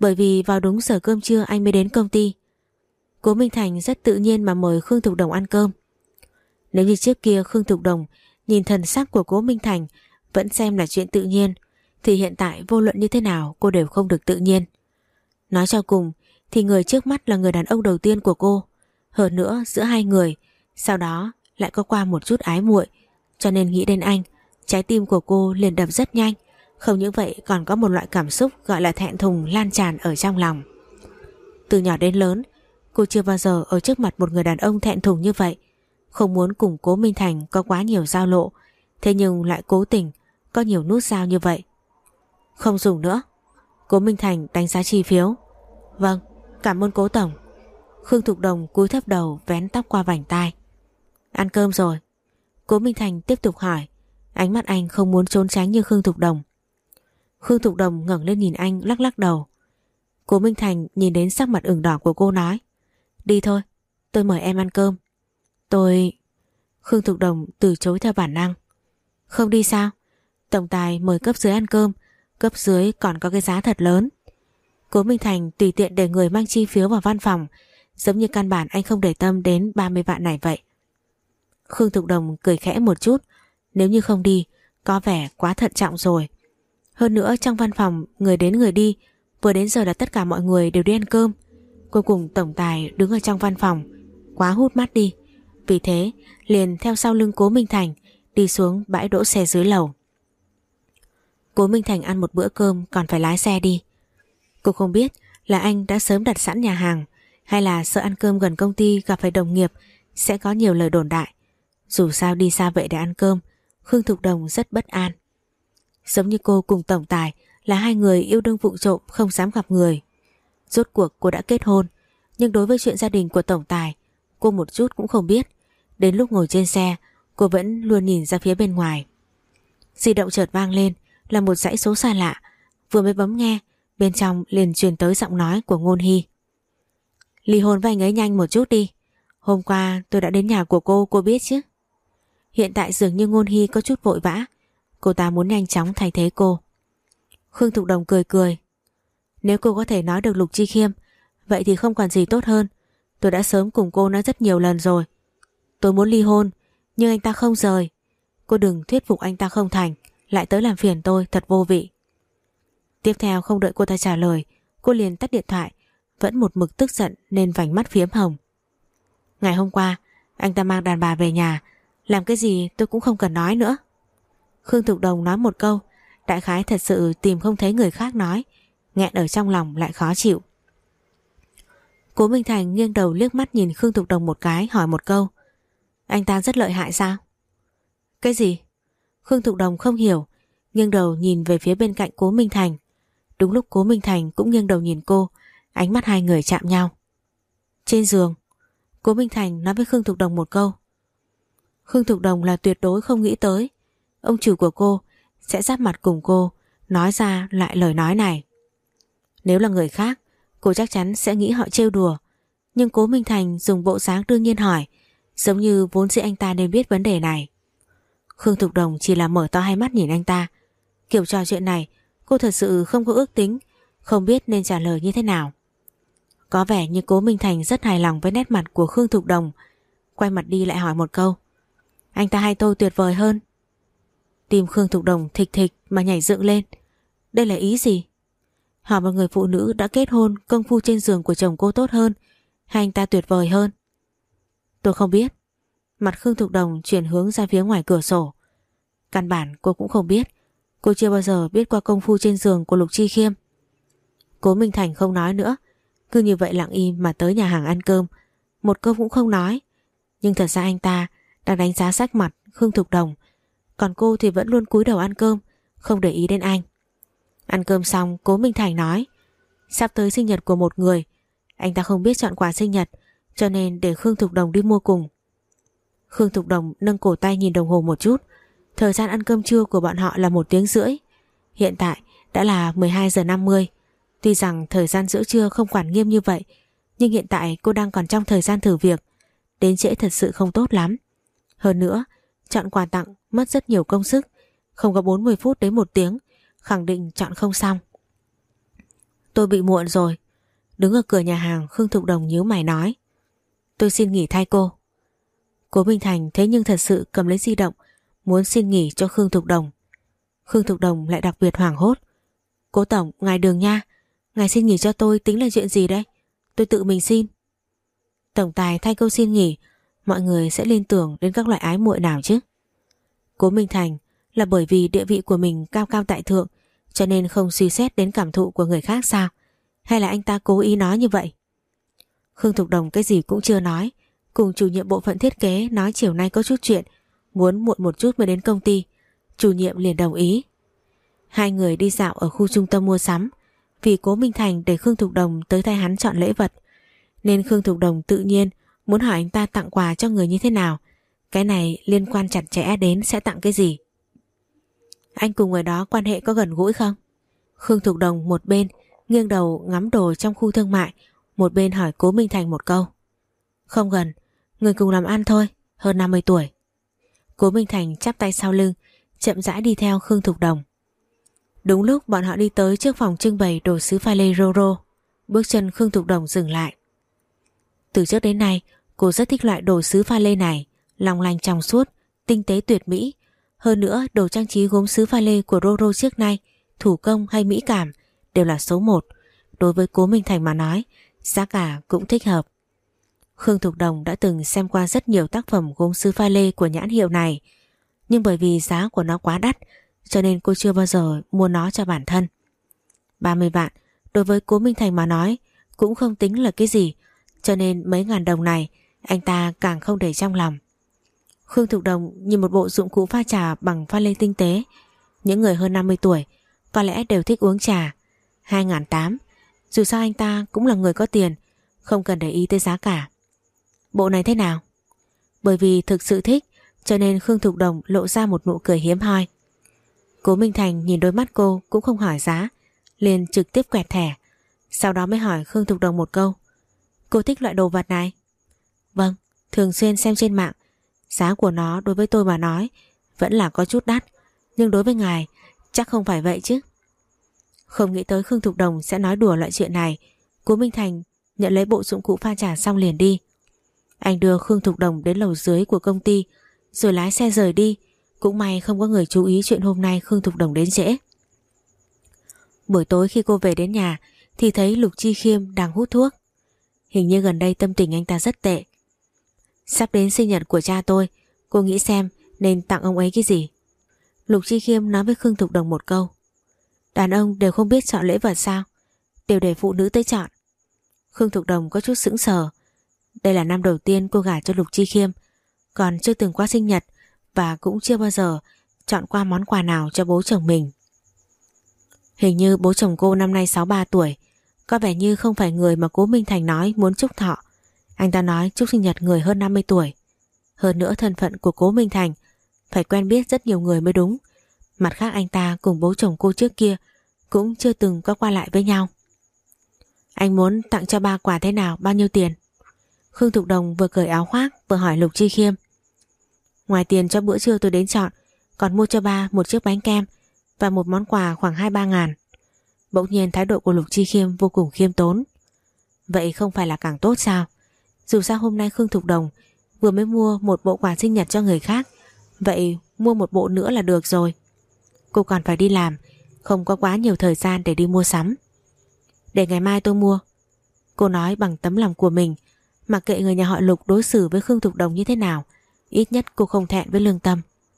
Bởi vì vào đúng giờ cơm trưa anh mới đến công ty. Cố Minh Thành rất tự nhiên mà mời Khương Thục Đồng ăn cơm. Nếu như trước kia Khương Thục Đồng nhìn thần sắc của Cố Minh Thành vẫn xem là chuyện tự nhiên, thì hiện tại vô luận như thế nào cô đều không được tự nhiên. Nói cho cùng thì người trước mắt là người đàn ông đầu tiên của cô. Hơn nữa giữa hai người sau đó lại có qua một chút ái muội, cho nên nghĩ đến anh, trái tim của cô liền đập rất nhanh. Không những vậy còn có một loại cảm xúc gọi là thẹn thùng lan tràn ở trong lòng. Từ nhỏ đến lớn cô chưa bao giờ ở trước mặt một người đàn ông thẹn thùng như vậy. Không muốn cùng Cố Minh Thành có quá nhiều giao lộ, thế nhưng lại cố tình có nhiều nút giao như vậy. Không dùng nữa. Cố Minh Thành đánh giá chi phiếu. Vâng, cảm ơn Cố Tổng. Khương Thục Đồng cúi thấp đầu vén tóc qua vành tai. Ăn cơm rồi? Cố Minh Thành tiếp tục hỏi. Ánh mắt anh không muốn trốn tránh như Khương Thục Đồng. Khương Thục Đồng ngẩng lên nhìn anh lắc lắc đầu. Cố Minh Thành nhìn đến sắc mặt ửng đỏ của cô nói. Đi thôi, tôi mời em ăn cơm. Tôi... Khương Thục Đồng từ chối theo bản năng. Không đi sao? Tổng tài mời cấp dưới ăn cơm, cấp dưới còn có cái giá thật lớn. Cố Minh Thành tùy tiện để người mang chi phiếu vào văn phòng, giống như căn bản anh không để tâm đến ba mươi vạn này vậy. Khương Thục Đồng cười khẽ một chút. Nếu như không đi có vẻ quá thận trọng rồi. Hơn nữa trong văn phòng người đến người đi, vừa đến giờ là tất cả mọi người đều đi ăn cơm. Cuối cùng tổng tài đứng ở trong văn phòng, quá hút mắt đi. Vì thế liền theo sau lưng Cố Minh Thành đi xuống bãi đỗ xe dưới lầu. Cố Minh Thành ăn một bữa cơm còn phải lái xe đi. Cô không biết là anh đã sớm đặt sẵn nhà hàng, hay là sợ ăn cơm gần công ty gặp phải đồng nghiệp sẽ có nhiều lời đồn đại. Dù sao đi xa vậy để ăn cơm, Khương Thục Đồng rất bất an. Giống như cô cùng tổng tài là hai người yêu đương vụng trộm không dám gặp người. Rốt cuộc cô đã kết hôn, nhưng đối với chuyện gia đình của tổng tài cô một chút cũng không biết. Đến lúc ngồi trên xe cô vẫn luôn nhìn ra phía bên ngoài. Di động chợt vang lên là một dãy số xa lạ. Vừa mới bấm nghe, bên trong liền truyền tới giọng nói của Ngôn Hy. Ly hôn với anh ấy nhanh một chút đi. Hôm qua tôi đã đến nhà của cô, cô biết chứ. Hiện tại dường như Ngôn Hy có chút vội vã, cô ta muốn nhanh chóng thay thế cô. Khương Thục Đồng cười cười. Nếu cô có thể nói được Lục Chi Khiêm, vậy thì không còn gì tốt hơn. Tôi đã sớm cùng cô nói rất nhiều lần rồi. Tôi muốn ly hôn, nhưng anh ta không rời. Cô đừng thuyết phục anh ta không thành, lại tới làm phiền tôi, thật vô vị. Tiếp theo không đợi cô ta trả lời, cô liền tắt điện thoại, vẫn một mực tức giận nên vành mắt phiếm hồng. Ngày hôm qua anh ta mang đàn bà về nhà, làm cái gì tôi cũng không cần nói nữa. Khương Thục Đồng nói một câu, đại khái thật sự tìm không thấy người khác nói, nghẹn ở trong lòng lại khó chịu. Cố Minh Thành nghiêng đầu liếc mắt nhìn Khương Thục Đồng một cái, hỏi một câu. Anh ta rất lợi hại sao? Cái gì? Khương Thục Đồng không hiểu, nghiêng đầu nhìn về phía bên cạnh Cố Minh Thành. Đúng lúc Cố Minh Thành cũng nghiêng đầu nhìn cô, ánh mắt hai người chạm nhau. Trên giường, Cố Minh Thành nói với Khương Thục Đồng một câu. Khương Thục Đồng là tuyệt đối không nghĩ tới ông chủ của cô sẽ giáp mặt cùng cô nói ra lại lời nói này. Nếu là người khác, cô chắc chắn sẽ nghĩ họ trêu đùa, nhưng Cố Minh Thành dùng bộ dáng đương nhiên hỏi, giống như vốn dĩ anh ta nên biết vấn đề này. Khương Thục Đồng chỉ là mở to hai mắt nhìn anh ta. Kiểu trò chuyện này cô thật sự không có ước tính, không biết nên trả lời như thế nào. Có vẻ như Cố Minh Thành rất hài lòng với nét mặt của Khương Thục Đồng, quay mặt đi lại hỏi một câu. Anh ta hay tôi tuyệt vời hơn? Tim Khương Thục Đồng thịch thịch mà nhảy dựng lên. Đây là ý gì? Hỏi một người phụ nữ đã kết hôn, công phu trên giường của chồng cô tốt hơn, hay anh ta tuyệt vời hơn? Tôi không biết. Mặt Khương Thục Đồng chuyển hướng ra phía ngoài cửa sổ. Căn bản cô cũng không biết. Cô chưa bao giờ biết qua công phu trên giường của Lục Chi Khiêm. Cố Minh Thành không nói nữa, cứ như vậy lặng im mà tới nhà hàng ăn cơm, một câu cũng không nói. Nhưng thật ra anh ta đang đánh giá sắc mặt Khương Thục Đồng, còn cô thì vẫn luôn cúi đầu ăn cơm, không để ý đến anh. Ăn cơm xong, Cố Minh Thành nói sắp tới sinh nhật của một người, anh ta không biết chọn quà sinh nhật, cho nên để Khương Thục Đồng đi mua cùng. Khương Thục Đồng nâng cổ tay nhìn đồng hồ một chút. Thời gian ăn cơm trưa của bọn họ là một tiếng rưỡi. Hiện tại đã là mười hai giờ năm mươi. Tuy rằng thời gian giữa trưa không quản nghiêm như vậy, nhưng hiện tại cô đang còn trong thời gian thử việc, đến trễ thật sự không tốt lắm. Hơn nữa, chọn quà tặng mất rất nhiều công sức, không có bốn mươi phút đến một tiếng, khẳng định chọn không xong. Tôi bị muộn rồi. Đứng ở cửa nhà hàng, Khương Thục Đồng nhíu mày nói: Tôi xin nghỉ thay cô. Cố Minh Thành thế nhưng thật sự cầm lấy di động muốn xin nghỉ cho Khương Thục Đồng. Khương Thục Đồng lại đặc biệt hoảng hốt: Cố tổng, ngài Đường nha, ngài xin nghỉ cho tôi tính là chuyện gì đấy? Tôi tự mình xin. Tổng tài thay câu xin nghỉ, mọi người sẽ liên tưởng đến các loại ái muội nào chứ? Cố Minh Thành là bởi vì địa vị của mình cao cao tại thượng cho nên không suy xét đến cảm thụ của người khác sao? Hay là anh ta cố ý nói như vậy? Khương Thục Đồng cái gì cũng chưa nói, cùng chủ nhiệm bộ phận thiết kế nói chiều nay có chút chuyện, muốn muộn một chút mới đến công ty. Chủ nhiệm liền đồng ý. Hai người đi dạo ở khu trung tâm mua sắm. Vì Cố Minh Thành để Khương Thục Đồng tới thay hắn chọn lễ vật, nên Khương Thục Đồng tự nhiên muốn hỏi anh ta tặng quà cho người như thế nào. Cái này liên quan chặt chẽ đến sẽ tặng cái gì. Anh cùng người đó quan hệ có gần gũi không? Khương Thục Đồng một bên nghiêng đầu ngắm đồ trong khu thương mại, một bên hỏi Cố Minh Thành một câu. Không gần, người cùng làm ăn thôi, hơn năm mươi tuổi. Cố Minh Thành chắp tay sau lưng, chậm rãi đi theo Khương Thục Đồng. Đúng lúc bọn họ đi tới trước phòng trưng bày đồ sứ pha lê Roro, bước chân Khương Thục Đồng dừng lại. Từ trước đến nay cô rất thích loại đồ sứ pha lê này, long lanh trong suốt, tinh tế tuyệt mỹ. Hơn nữa đồ trang trí gốm sứ pha lê của Roro trước nay, thủ công hay mỹ cảm đều là số một. Đối với Cố Minh Thành mà nói, giá cả cũng thích hợp. Khương Thục Đồng đã từng xem qua rất nhiều tác phẩm gốm sứ pha lê của nhãn hiệu này, nhưng bởi vì giá của nó quá đắt cho nên cô chưa bao giờ mua nó cho bản thân. ba mươi vạn đối với Cố Minh Thành mà nói cũng không tính là cái gì, cho nên mấy ngàn đồng này anh ta càng không để trong lòng. Khương Thục Đồng nhìn một bộ dụng cụ pha trà bằng pha lê tinh tế. Những người hơn năm mươi tuổi có lẽ đều thích uống trà. Hai ngàn tám, dù sao anh ta cũng là người có tiền, không cần để ý tới giá cả. Bộ này thế nào? Bởi vì thực sự thích cho nên Khương Thục Đồng lộ ra một nụ cười hiếm hoi. Cố Minh Thành nhìn đôi mắt cô cũng không hỏi giá, liền trực tiếp quẹt thẻ. Sau đó mới hỏi Khương Thục Đồng một câu. Cô thích loại đồ vật này? Vâng, thường xuyên xem trên mạng. Giá của nó đối với tôi mà nói vẫn là có chút đắt, nhưng đối với ngài chắc không phải vậy chứ? Không nghĩ tới Khương Thục Đồng sẽ nói đùa loại chuyện này. Cố Minh Thành nhận lấy bộ dụng cụ pha trà xong liền đi. Anh đưa Khương Thục Đồng đến lầu dưới của công ty rồi lái xe rời đi. Cũng may không có người chú ý chuyện hôm nay Khương Thục Đồng đến trễ. Buổi tối khi cô về đến nhà thì thấy Lục Chi Khiêm đang hút thuốc. Hình như gần đây tâm tình anh ta rất tệ. Sắp đến sinh nhật của cha tôi, cô nghĩ xem nên tặng ông ấy cái gì? Lục Chi Khiêm nói với Khương Thục Đồng một câu. Đàn ông đều không biết chọn lễ vật sao? Đều để phụ nữ tới chọn. Khương Thục Đồng có chút sững sờ. Đây là năm đầu tiên cô gả cho Lục Chi Khiêm, còn chưa từng qua sinh nhật và cũng chưa bao giờ chọn qua món quà nào cho bố chồng mình. Hình như bố chồng cô năm nay sáu mươi ba tuổi, có vẻ như không phải người mà Cố Minh Thành nói muốn chúc thọ. Anh ta nói chúc sinh nhật người hơn năm mươi tuổi. Hơn nữa thân phận của Cố Minh Thành phải quen biết rất nhiều người mới đúng. Mặt khác anh ta cùng bố chồng cô trước kia cũng chưa từng có qua lại với nhau. Anh muốn tặng cho ba quà thế nào, bao nhiêu tiền? Khương Thục Đồng vừa cởi áo khoác vừa hỏi Lục Chi Khiêm. Ngoài tiền cho bữa trưa tôi đến chọn, còn mua cho ba một chiếc bánh kem và một món quà khoảng hai ba ngàn. Bỗng nhiên thái độ của Lục Chi Khiêm vô cùng khiêm tốn. Vậy không phải là càng tốt sao? Dù sao hôm nay Khương Thục Đồng vừa mới mua một bộ quà sinh nhật cho người khác, vậy mua một bộ nữa là được rồi. Cô còn phải đi làm, không có quá nhiều thời gian để đi mua sắm. Để ngày mai tôi mua. Cô nói bằng tấm lòng của mình, mặc kệ người nhà họ Lục đối xử với Khương Thục Đồng như thế nào, ít nhất cô không thẹn với lương tâm.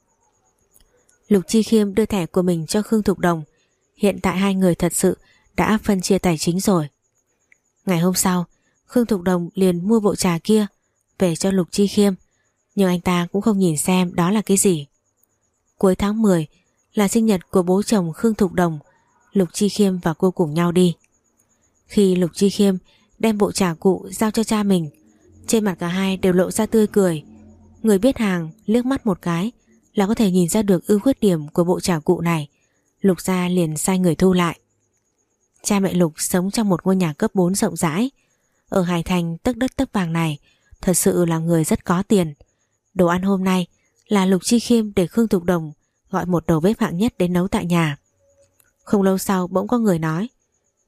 Lục Chi Khiêm đưa thẻ của mình cho Khương Thục Đồng. Hiện tại hai người thật sự đã phân chia tài chính rồi. Ngày hôm sau, Khương Thục Đồng liền mua bộ trà kia về cho Lục Chi Khiêm, nhưng anh ta cũng không nhìn xem đó là cái gì. Cuối tháng mười là sinh nhật của bố chồng Khương Thục Đồng. Lục Chi Khiêm và cô cùng nhau đi. Khi Lục Chi Khiêm đem bộ trà cụ giao cho cha mình, trên mặt cả hai đều lộ ra tươi cười. Người biết hàng liếc mắt một cái là có thể nhìn ra được ưu khuyết điểm của bộ trà cụ này. Lục gia liền sai người thu lại. Cha mẹ Lục sống trong một ngôi nhà cấp bốn rộng rãi ở Hải Thành tấc đất tấc vàng này, thật sự là người rất có tiền. Đồ ăn hôm nay là Lục Chi Khiêm để Khương Thục Đồng gọi một đầu bếp hạng nhất đến nấu tại nhà. Không lâu sau bỗng có người nói,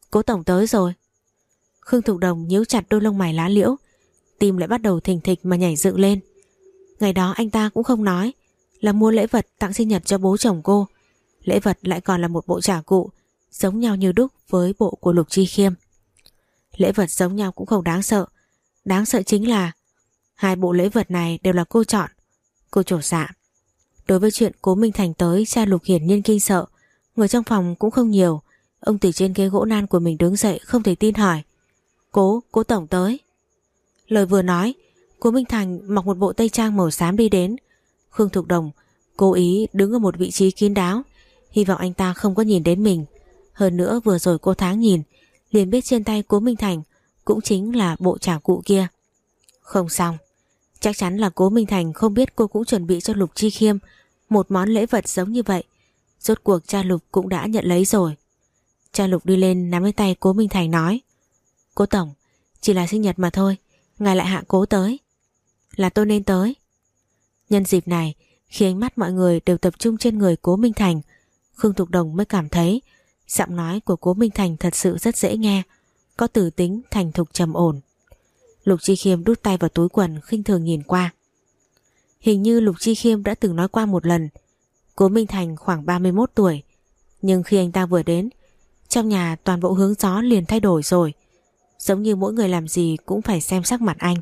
Cố tổng tới rồi. Khương Thục Đồng nhíu chặt đôi lông mày lá liễu, tim lại bắt đầu thình thịch mà nhảy dựng lên. Ngày đó anh ta cũng không nói là mua lễ vật tặng sinh nhật cho bố chồng cô. Lễ vật lại còn là một bộ trà cụ giống nhau như đúc với bộ của Lục Chi Khiêm. Lễ vật giống nhau cũng không đáng sợ, đáng sợ chính là hai bộ lễ vật này đều là cô chọn. Cô trột dạ. Đối với chuyện Cố Minh Thành tới, cha Lục hiển nhiên kinh sợ. Người trong phòng cũng không nhiều. Ông từ trên ghế gỗ nan của mình đứng dậy không thể tin hỏi: Cố, cố tổng tới. Lời vừa nói, Cố Minh Thành mặc một bộ tây trang màu xám đi đến. Khương Thục Đồng cố ý đứng ở một vị trí kín đáo, hy vọng anh ta không có nhìn đến mình. Hơn nữa vừa rồi cô thoáng nhìn liền biết trên tay Cố Minh Thành cũng chính là bộ trà cụ kia. Không xong, chắc chắn là Cố Minh Thành không biết cô cũng chuẩn bị cho Lục Chi Khiêm một món lễ vật giống như vậy. Rốt cuộc cha Lục cũng đã nhận lấy rồi. Cha Lục đi lên nắm lấy tay Cố Minh Thành nói: Cố tổng, chỉ là sinh nhật mà thôi, ngài lại hạ cố tới. Là tôi nên tới. Nhân dịp này, khi ánh mắt mọi người đều tập trung trên người Cố Minh Thành, Khương Thục Đồng mới cảm thấy giọng nói của Cố Minh Thành thật sự rất dễ nghe, có tử tính thành thục trầm ổn. Lục Chi Khiêm đút tay vào túi quần khinh thường nhìn qua. Hình như Lục Chi Khiêm đã từng nói qua một lần Cố Minh Thành khoảng ba mươi mốt tuổi, nhưng khi anh ta vừa đến, trong nhà toàn bộ hướng gió liền thay đổi rồi, giống như mỗi người làm gì cũng phải xem sắc mặt anh.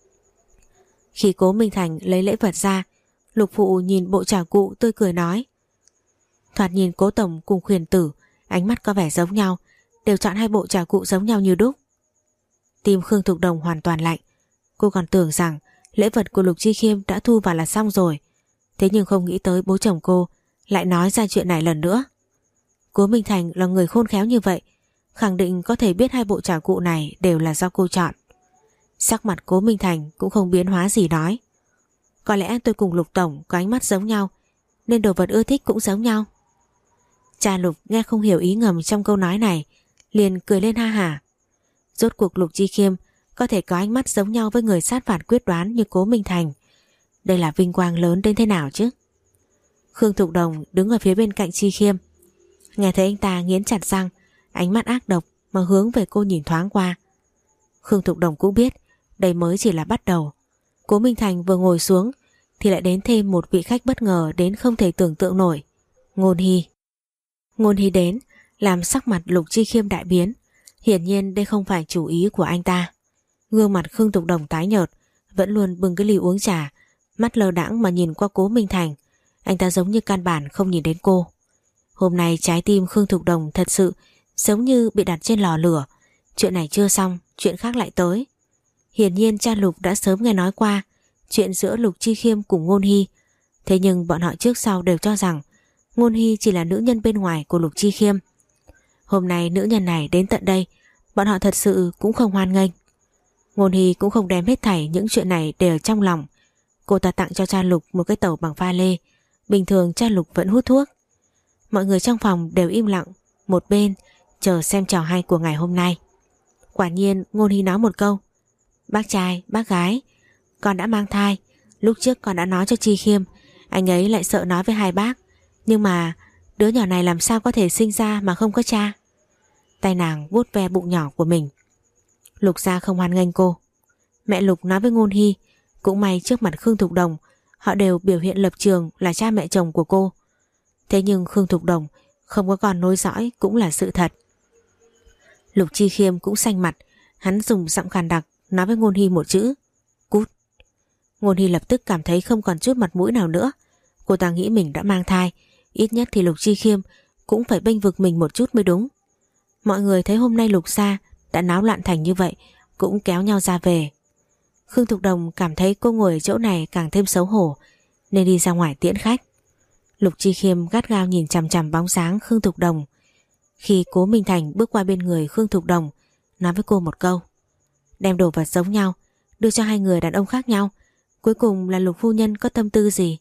Khi Cố Minh Thành lấy lễ vật ra, Lục phụ nhìn bộ trà cụ tươi cười nói: Thoạt nhìn Cố tổng cùng Khuyển tử ánh mắt có vẻ giống nhau, đều chọn hai bộ trà cụ giống nhau như đúc. Tim Khương Thục Đồng hoàn toàn lạnh. Cô còn tưởng rằng lễ vật của Lục Chi Khiêm đã thu vào là xong rồi, thế nhưng không nghĩ tới bố chồng cô lại nói ra chuyện này lần nữa. Cố Minh Thành là người khôn khéo như vậy, khẳng định có thể biết hai bộ trà cụ này đều là do cô chọn. Sắc mặt Cố Minh Thành cũng không biến hóa gì nói: Có lẽ tôi cùng Lục tổng có ánh mắt giống nhau, nên đồ vật ưa thích cũng giống nhau. Cha Lục nghe không hiểu ý ngầm trong câu nói này, liền cười lên ha hả. Rốt cuộc Lục Chi Khiêm có thể có ánh mắt giống nhau với người sát phạt quyết đoán như Cố Minh Thành, đây là vinh quang lớn đến thế nào chứ. Khương Thục Đồng đứng ở phía bên cạnh Chi Khiêm, nghe thấy anh ta nghiến chặt răng, ánh mắt ác độc mà hướng về cô nhìn thoáng qua. Khương Thục Đồng cũng biết đây mới chỉ là bắt đầu. Cố Minh Thành vừa ngồi xuống thì lại đến thêm một vị khách bất ngờ đến không thể tưởng tượng nổi: Ngôn Hy. Ngôn Hy đến làm sắc mặt Lục Chi Khiêm đại biến, hiển nhiên đây không phải chủ ý của anh ta. Gương mặt Khương Thục Đồng tái nhợt, vẫn luôn bưng cái ly uống trà, mắt lơ đãng mà nhìn qua Cố Minh Thành. Anh ta giống như căn bản không nhìn đến cô. Hôm nay trái tim Khương Thục Đồng thật sự giống như bị đặt trên lò lửa. Chuyện này chưa xong, chuyện khác lại tới. Hiển nhiên cha Lục đã sớm nghe nói qua chuyện giữa Lục Chi Khiêm cùng Ngôn Hy, thế nhưng bọn họ trước sau đều cho rằng Ngôn Hy chỉ là nữ nhân bên ngoài của Lục Chi Khiêm. Hôm nay nữ nhân này đến tận đây, bọn họ thật sự cũng không hoan nghênh. Ngôn Hy cũng không đem hết thảy những chuyện này để ở trong lòng. Cô ta tặng cho cha Lục một cái tẩu bằng pha lê. Bình thường cha Lục vẫn hút thuốc. Mọi người trong phòng đều im lặng một bên chờ xem trò hay của ngày hôm nay. Quả nhiên Ngôn Hy nói một câu: Bác trai, bác gái, con đã mang thai. Lúc trước con đã nói cho Chi Khiêm, anh ấy lại sợ nói với hai bác, nhưng mà đứa nhỏ này làm sao có thể sinh ra mà không có cha. Tay nàng vuốt ve bụng nhỏ của mình. Lục gia không hoan nghênh cô. Mẹ Lục nói với Ngôn Hy, cũng may trước mặt Khương Thục Đồng họ đều biểu hiện lập trường là cha mẹ chồng của cô. Thế nhưng Khương Thục Đồng không có con nối dõi cũng là sự thật. Lục Chi Khiêm cũng xanh mặt, hắn dùng giọng khàn đặc nói với Ngôn Hy một chữ: Cút. Ngôn Hy lập tức cảm thấy không còn chút mặt mũi nào nữa. Cô ta nghĩ mình đã mang thai, ít nhất thì Lục Chi Khiêm cũng phải bênh vực mình một chút mới đúng. Mọi người thấy hôm nay Lục gia đã náo loạn thành như vậy cũng kéo nhau ra về. Khương Thục Đồng cảm thấy cô ngồi ở chỗ này càng thêm xấu hổ, nên đi ra ngoài tiễn khách. Lục Chi Khiêm gắt gao nhìn chằm chằm bóng dáng Khương Thục Đồng. Khi Cố Minh Thành bước qua bên người Khương Thục Đồng, nói với cô một câu: Đem đồ vật giống nhau đưa cho hai người đàn ông khác nhau, cuối cùng là Lục phu nhân có tâm tư gì?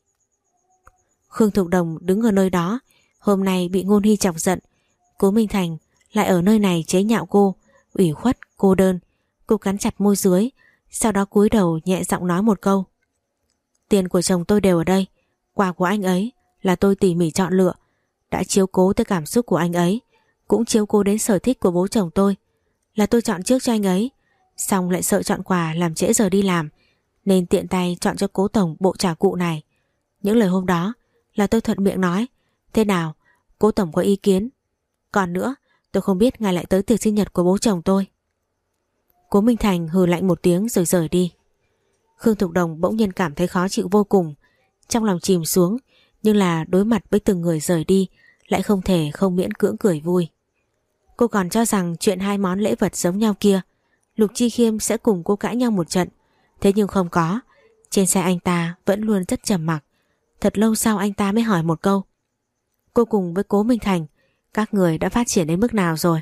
Khương Thục Đồng đứng ở nơi đó, hôm nay bị Ngôn Hy chọc giận, Cố Minh Thành lại ở nơi này chế nhạo cô, ủy khuất, cô đơn. Cô cắn chặt môi dưới, sau đó cúi đầu nhẹ giọng nói một câu: Tiền của chồng tôi đều ở đây, quà của anh ấy là tôi tỉ mỉ chọn lựa, đã chiếu cố tới cảm xúc của anh ấy, cũng chiếu cố đến sở thích của bố chồng tôi. Là tôi chọn trước cho anh ấy, xong lại sợ chọn quà làm trễ giờ đi làm, nên tiện tay chọn cho cố tổng bộ trà cụ này. Những lời hôm đó là tôi thuận miệng nói. Thế nào, cố tổng có ý kiến? Còn nữa, tôi không biết ngài lại tới tiệc sinh nhật của bố chồng tôi. Cố Minh Thành hừ lạnh một tiếng rồi rời đi. Khương Thục Đồng bỗng nhiên cảm thấy khó chịu vô cùng, trong lòng chìm xuống, nhưng là đối mặt với từng người rời đi lại không thể không miễn cưỡng cười vui. Cô còn cho rằng chuyện hai món lễ vật giống nhau kia Lục Chi Khiêm sẽ cùng cô cãi nhau một trận, thế nhưng không có. Trên xe anh ta vẫn luôn rất trầm mặc. Thật lâu sau anh ta mới hỏi một câu: cô cùng với Cố Minh Thành, các người đã phát triển đến mức nào rồi?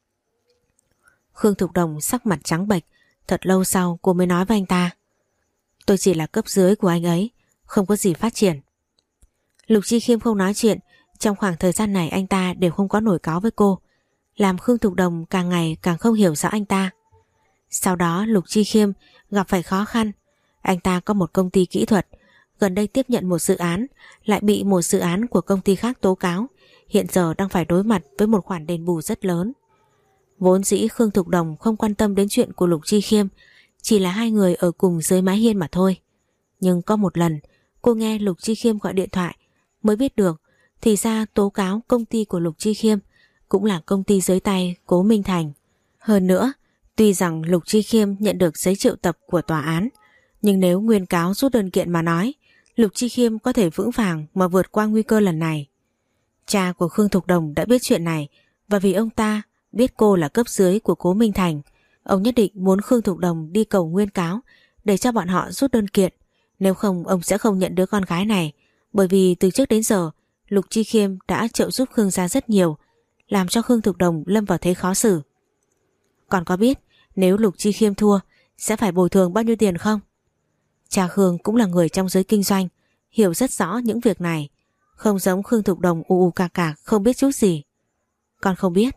Khương Thục Đồng sắc mặt trắng bệch. Thật lâu sau cô mới nói với anh ta: tôi chỉ là cấp dưới của anh ấy, không có gì phát triển. Lục Chi Khiêm không nói chuyện. Trong khoảng thời gian này anh ta đều không có nổi cáu với cô, làm Khương Thục Đồng càng ngày càng không hiểu rõ anh ta. Sau đó Lục Chi Khiêm gặp phải khó khăn. Anh ta có một công ty kỹ thuật, gần đây tiếp nhận một dự án, lại bị một dự án của công ty khác tố cáo, hiện giờ đang phải đối mặt với một khoản đền bù rất lớn. Vốn dĩ Khương Thục Đồng không quan tâm đến chuyện của Lục Chi Khiêm, chỉ là hai người ở cùng dưới mái hiên mà thôi. Nhưng có một lần cô nghe Lục Chi Khiêm gọi điện thoại mới biết được, thì ra tố cáo công ty của Lục Chi Khiêm cũng là công ty dưới tay Cố Minh Thành. Hơn nữa, tuy rằng Lục Chi Khiêm nhận được giấy triệu tập của tòa án, nhưng nếu nguyên cáo rút đơn kiện mà nói, Lục Chi Khiêm có thể vững vàng mà vượt qua nguy cơ lần này. Cha của Khương Thục Đồng đã biết chuyện này, và vì ông ta biết cô là cấp dưới của Cố Minh Thành, ông nhất định muốn Khương Thục Đồng đi cầu nguyên cáo để cho bọn họ rút đơn kiện. Nếu không ông sẽ không nhận đứa con gái này, bởi vì từ trước đến giờ Lục Chi Khiêm đã trợ giúp Khương gia rất nhiều, làm cho Khương Thục Đồng lâm vào thế khó xử. Còn có biết nếu Lục Chi Khiêm thua sẽ phải bồi thường bao nhiêu tiền không? Cha Khương cũng là người trong giới kinh doanh, hiểu rất rõ những việc này, không giống Khương Thục Đồng u u cạc cạc không biết chút gì. Con không biết.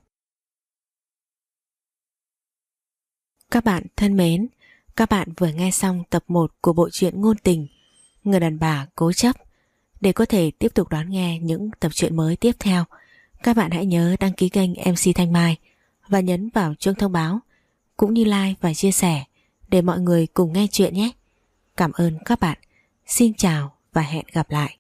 Các bạn thân mến, các bạn vừa nghe xong tập một của bộ truyện ngôn tình Người đàn bà cố chấp. Để có thể tiếp tục đón nghe những tập truyện mới tiếp theo, các bạn hãy nhớ đăng ký kênh em xê Thanh Mai và nhấn vào chuông thông báo, cũng như like và chia sẻ để mọi người cùng nghe chuyện nhé. Cảm ơn các bạn. Xin chào và hẹn gặp lại.